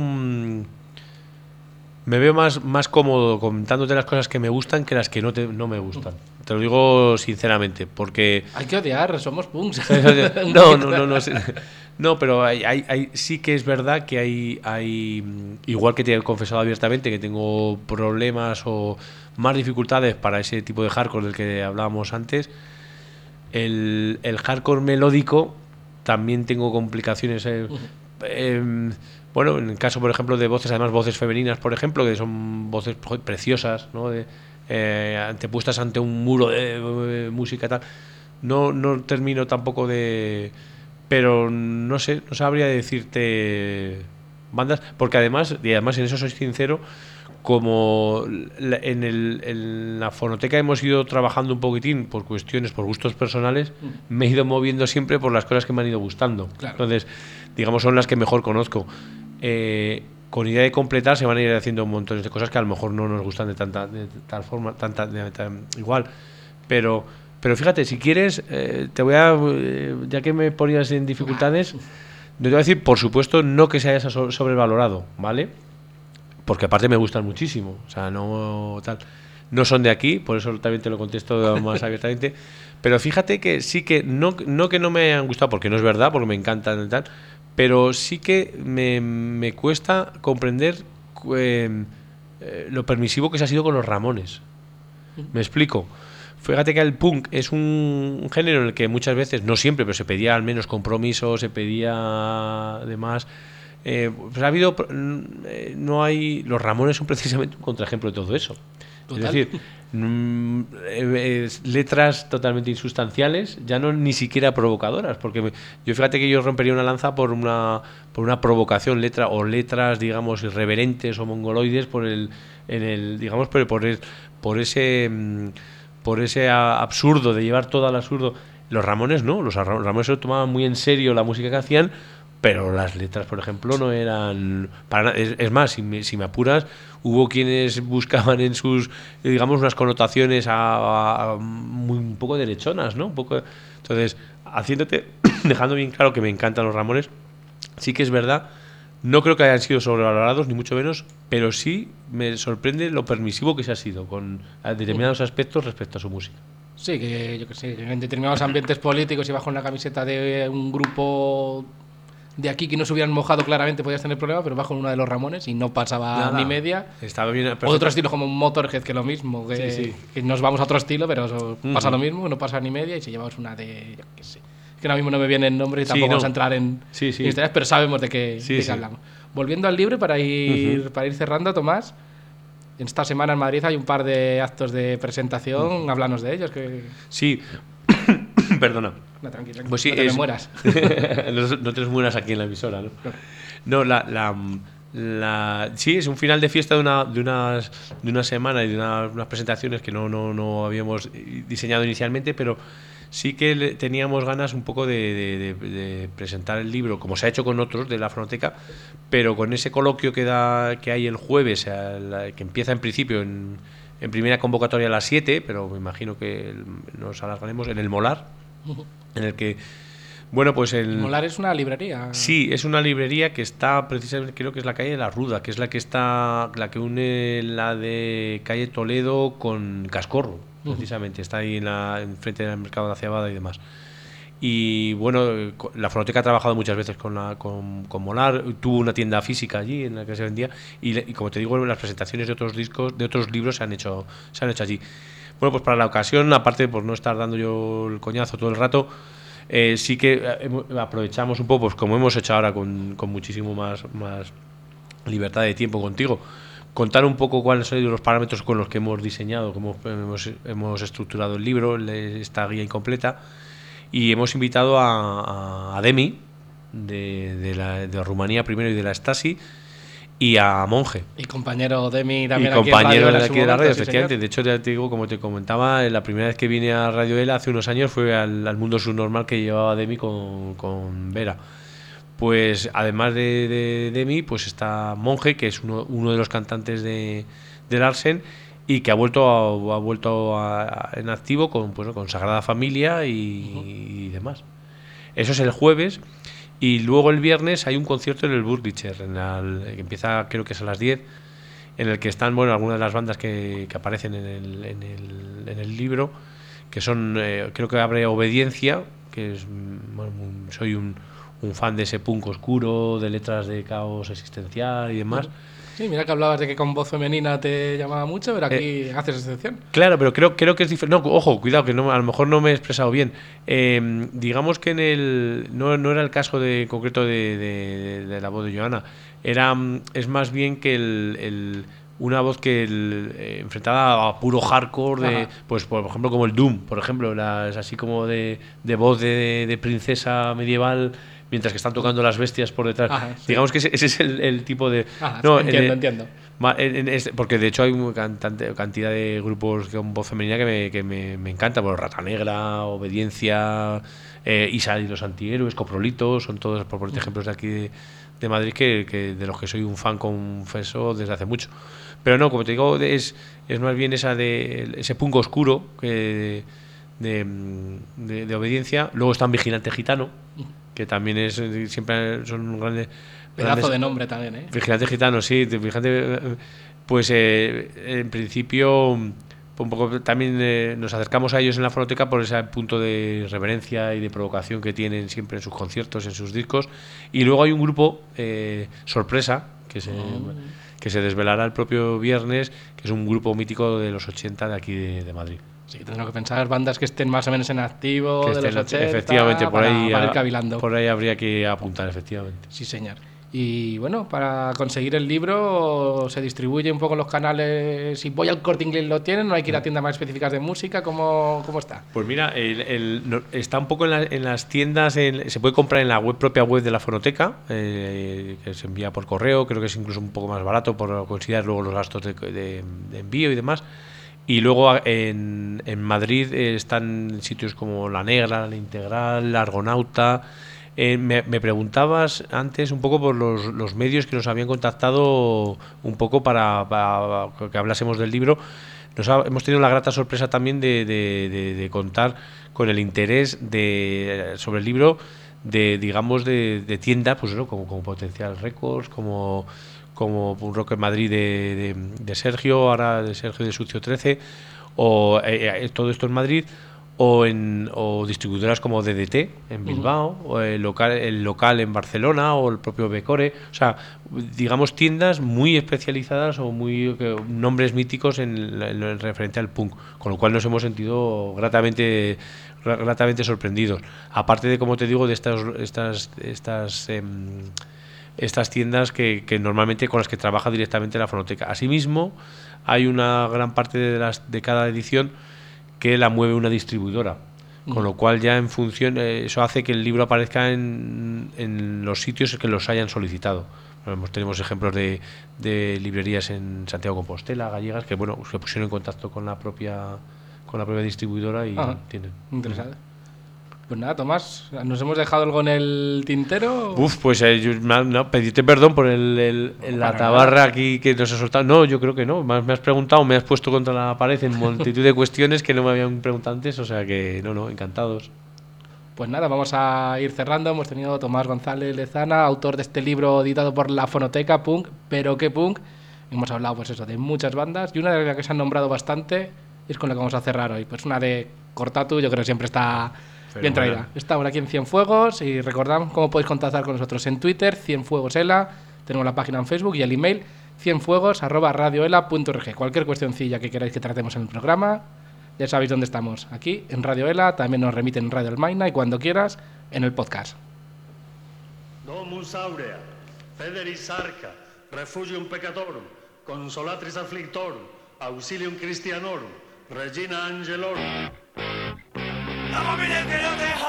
me veo más cómodo contándote las cosas que me gustan que las que no me gustan. Te lo digo sinceramente, porque hay que odiar, somos punks. No sé. No, pero sí que es verdad que hay igual que te he confesado abiertamente que tengo problemas o más dificultades para ese tipo de hardcore del que hablábamos antes. El hardcore melódico también tengo complicaciones. Bueno, en el caso, por ejemplo, de voces, además voces femeninas, por ejemplo, que son voces preciosas, ¿no? Antepuestas ante un muro de música y tal. No termino tampoco de... Pero no sé, no sabría decirte bandas, porque además en eso soy sincero, como en la fonoteca hemos ido trabajando un poquitín por gustos personales, me he ido moviendo siempre por las cosas que me han ido gustando. Claro. Entonces, digamos, son las que mejor conozco. Con idea de completar se van a ir haciendo un montón de cosas que a lo mejor no nos gustan de tal forma, igual. Pero fíjate, si quieres, te voy a... ya que me ponías en dificultades, te voy a decir, por supuesto, no que se haya sobrevalorado, ¿vale? Porque aparte me gustan muchísimo, o sea, no son de aquí, por eso también te lo contesto más abiertamente, pero fíjate que sí que no me han gustado, porque no es verdad, porque me encantan y tal, pero sí que me cuesta comprender lo permisivo que se ha sido con los Ramones. Me explico. Fíjate que el punk es un género en el que muchas veces, no siempre, pero se pedía al menos compromiso, se pedía además... pues ha habido los Ramones son precisamente un contraejemplo de todo eso. Total. Es decir, letras totalmente insustanciales, ya no ni siquiera provocadoras, porque yo fíjate que yo rompería una lanza por una provocación, letras digamos irreverentes o mongoloides por ese absurdo de llevar todo al absurdo. Los Ramones no, los Ramones se lo tomaban muy en serio la música que hacían, pero las letras, por ejemplo, no eran para nada. Es más, si me apuras, hubo quienes buscaban en sus, digamos, unas connotaciones un poco derechonas, ¿no? Un poco. Entonces, dejando bien claro que me encantan los Ramones, sí que es verdad, no creo que hayan sido sobrevalorados, ni mucho menos, pero sí me sorprende lo permisivo que se ha sido con determinados aspectos respecto a su música. Sí, que yo que sé, en determinados ambientes políticos y bajo una camiseta de un grupo de aquí que no se hubieran mojado claramente podías tener problemas, pero bajo una de los Ramones y no pasaba ni media. Estaba bien. O otro estilo como Motorhead, que lo mismo, que nos vamos a otro estilo, pero pasa lo mismo, no pasa ni media y si llevamos una de, yo qué sé, que ahora mismo no me viene el nombre y tampoco vamos a entrar en historias, pero sabemos de qué hablamos. Volviendo al libro para ir cerrando, Tomás, en esta semana en Madrid hay un par de actos de presentación, háblanos de ellos. Sí, perdona. No, tranquilo, pues sí, no te mueras. No te mueras aquí en la emisora, ¿no? No, sí, es un final de fiesta de una semana y de unas presentaciones que no habíamos diseñado inicialmente, pero sí que teníamos ganas un poco de presentar el libro, como se ha hecho con otros de la fonoteca, pero con ese coloquio que hay el jueves, que empieza en principio en primera convocatoria a las 7, pero me imagino que nos alargaremos en el Molar, en el que, bueno, pues El Molar es una librería. Sí, es una librería que está precisamente, creo que es la calle de la Ruda, que es la que une la de calle Toledo con Cascorro, precisamente, está ahí enfrente del mercado de la Cebada y demás. Y bueno, la fonoteca ha trabajado muchas veces con Molar, tuvo una tienda física allí en la que se vendía, y como te digo, las presentaciones de otros discos, de otros libros se han hecho allí. Bueno, pues para la ocasión, aparte por no estar dando yo el coñazo todo el rato, sí que aprovechamos un poco, pues como hemos hecho ahora con muchísimo más libertad de tiempo contigo, contar un poco cuáles son los parámetros con los que hemos diseñado, cómo hemos estructurado el libro, esta guía incompleta. Y hemos invitado a Demi, de Rumanía primero y de la Stasi, y a Monje. Y compañero Demi también. Y compañero de aquí de la radio, sí, efectivamente. señor. De hecho, ya te digo, como te comentaba, la primera vez que vine a Radio Ela hace unos años fue al Mundo Subnormal que llevaba Demi con Vera. Pues además de Demi, pues está Monje, que es uno de los cantantes de Larsen, y que ha vuelto en activo con Sagrada Familia y demás. Eso es el jueves, y luego el viernes hay un concierto en el Burgitzer, que empieza, creo que es a las 10, en el que están algunas de las bandas que aparecen en el libro, que son, creo que abre Obediencia, que es, soy un fan de ese punk oscuro, de letras de caos existencial y demás. Sí, mira que hablabas de que con voz femenina te llamaba mucho, pero aquí haces excepción. Claro, pero creo que es diferente. No, ojo, cuidado, que a lo mejor no me he expresado bien. Digamos que no era el caso concreto de la voz de Joana. Es más bien que una voz que enfrentada a puro hardcore, pues por ejemplo como el Doom, por ejemplo, es así como de voz de princesa medieval, mientras que están tocando las bestias por detrás. Sí. Digamos que ese es el tipo de... Entiendo. Porque de hecho hay una cantidad de grupos con voz femenina que me encanta. Bueno, Rata Negra, Obediencia, Isa y los Antihéroes, Coprolito, son todos, por ponerte ejemplos de aquí de Madrid, que de los que soy un fan confeso desde hace mucho. Pero no, como te digo, es más bien ese punk oscuro de Obediencia. Luego está un Vigilante Gitano, que también siempre son un grande pedazo de nombre también, ¿eh? Vigilante Gitano, sí. Pues en principio un poco también nos acercamos a ellos en la fonoteca por ese punto de reverencia y de provocación que tienen siempre en sus conciertos, en sus discos. Y luego hay un grupo sorpresa que se desvelará el propio viernes, que es un grupo mítico de los 80 de aquí de Madrid. Sí, tenemos que pensar bandas que estén más o menos en activo, de los 80. Efectivamente, para ir cavilando. Por ahí habría que apuntar, efectivamente. Sí, señor. Y bueno, para conseguir el libro se distribuye un poco en los canales. Si voy al Corte Inglés lo tienen, no hay que ir a tiendas más específicas de música. ¿Cómo está? Pues mira, está un poco en las tiendas, se puede comprar en la propia web de la fonoteca, que se envía por correo, creo que es incluso un poco más barato por considerar luego los gastos de envío y demás. Y luego en Madrid están sitios como La Negra, La Integral, La Argonauta. Me preguntabas antes un poco por los medios que nos habían contactado un poco para que hablásemos del libro. Hemos tenido la grata sorpresa también de contar con el interés sobre el libro de tiendas, pues eso, como Potencial Records, como un Rock en Madrid de Sergio, ahora de Sergio de Sucio 13, o todo esto en Madrid, o distribuidoras como DDT en Bilbao, o el local en Barcelona, o el propio Becore. O sea, digamos tiendas muy especializadas o nombres míticos en referente al punk, con lo cual nos hemos sentido gratamente sorprendidos. Aparte de, como te digo, de estas tiendas que normalmente con las que trabaja directamente la fonoteca. Asimismo, hay una gran parte de cada edición que la mueve una distribuidora, con lo cual ya en función, eso hace que el libro aparezca en los sitios que los hayan solicitado. Tenemos ejemplos de librerías en Santiago de Compostela, gallegas, que se pusieron en contacto con la propia distribuidora y tienen. Interesante. Pues nada, Tomás, ¿nos hemos dejado algo en el tintero? Pues pedirte perdón por la tabarra aquí que nos ha soltado. No, yo creo que no. Me has preguntado, me has puesto contra la pared en multitud de cuestiones que no me habían preguntado antes, o sea que no, encantados. Pues nada, vamos a ir cerrando. Hemos tenido a Tomás González Lezana, autor de este libro editado por La Fonoteca, Punk, pero qué punk. Hemos hablado, pues eso, de muchas bandas y una de las que se han nombrado bastante es con la que vamos a cerrar hoy. Pues una de Cortatu, yo creo que siempre está bien traída. Estamos aquí en Cienfuegos y recordad cómo podéis contactar con nosotros en Twitter, Cienfuegosela, tenemos la página en Facebook y el email cienfuegos@radioela.org. Cualquier cuestioncilla que queráis que tratemos en el programa, ya sabéis dónde estamos. Aquí en Radio Ela, también nos remiten en Radio Almaina y cuando quieras en el podcast. Domus aurea, federis arca, refugium peccatorum, consolatris afflictorum, auxilium Christianorum, regina angelorum. La familia que no te...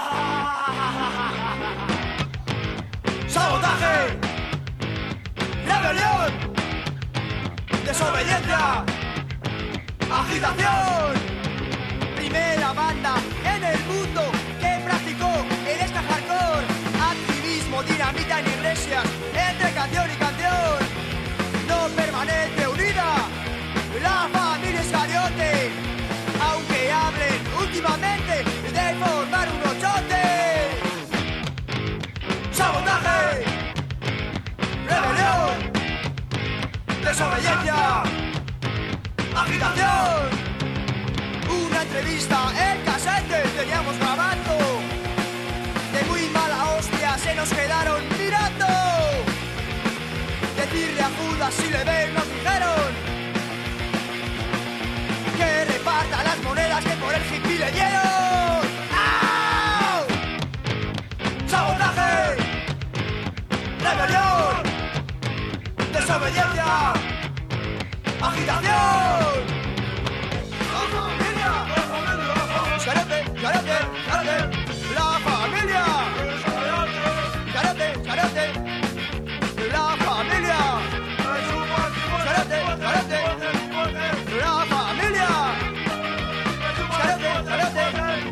¡Sabotaje! ¡Rebelión! ¡Desobediencia! ¡Agitación! Primera banda en el mundo que practicó el ska hardcore. Activismo, dinamita en iglesias, entre canción y canción. No permanece unida la familia Iscariote, aunque hablen últimamente de formar un ochote. ¡Sabotaje! ¡Rebelión! ¡Desobediencia! ¡Agitación! Una entrevista en casete teníamos grabando. De muy mala hostia se nos quedaron mirando. Decirle a Judas si le ven nos dijeron que reparta las monedas que por el hippie le dieron. ¡Au! ¡Sabotaje! ¡Rebelión! ¡Desobediencia! ¡Agitación! ¡La familia! ¡Karate! ¡Karate! ¡Karate! ¡La familia! ¡Karate! ¡Karate! ¡La familia! ¡Karate! ¡Karate! ¡La familia! ¡Karate! ¡Karate!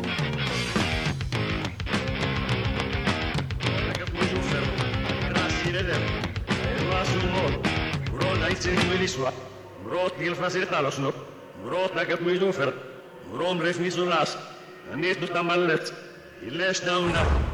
Brood heel facilitalos no. Brood na ik moet doen ver. Brood rest niet zo last. En niet doet dat maar let. Je leest nou naar.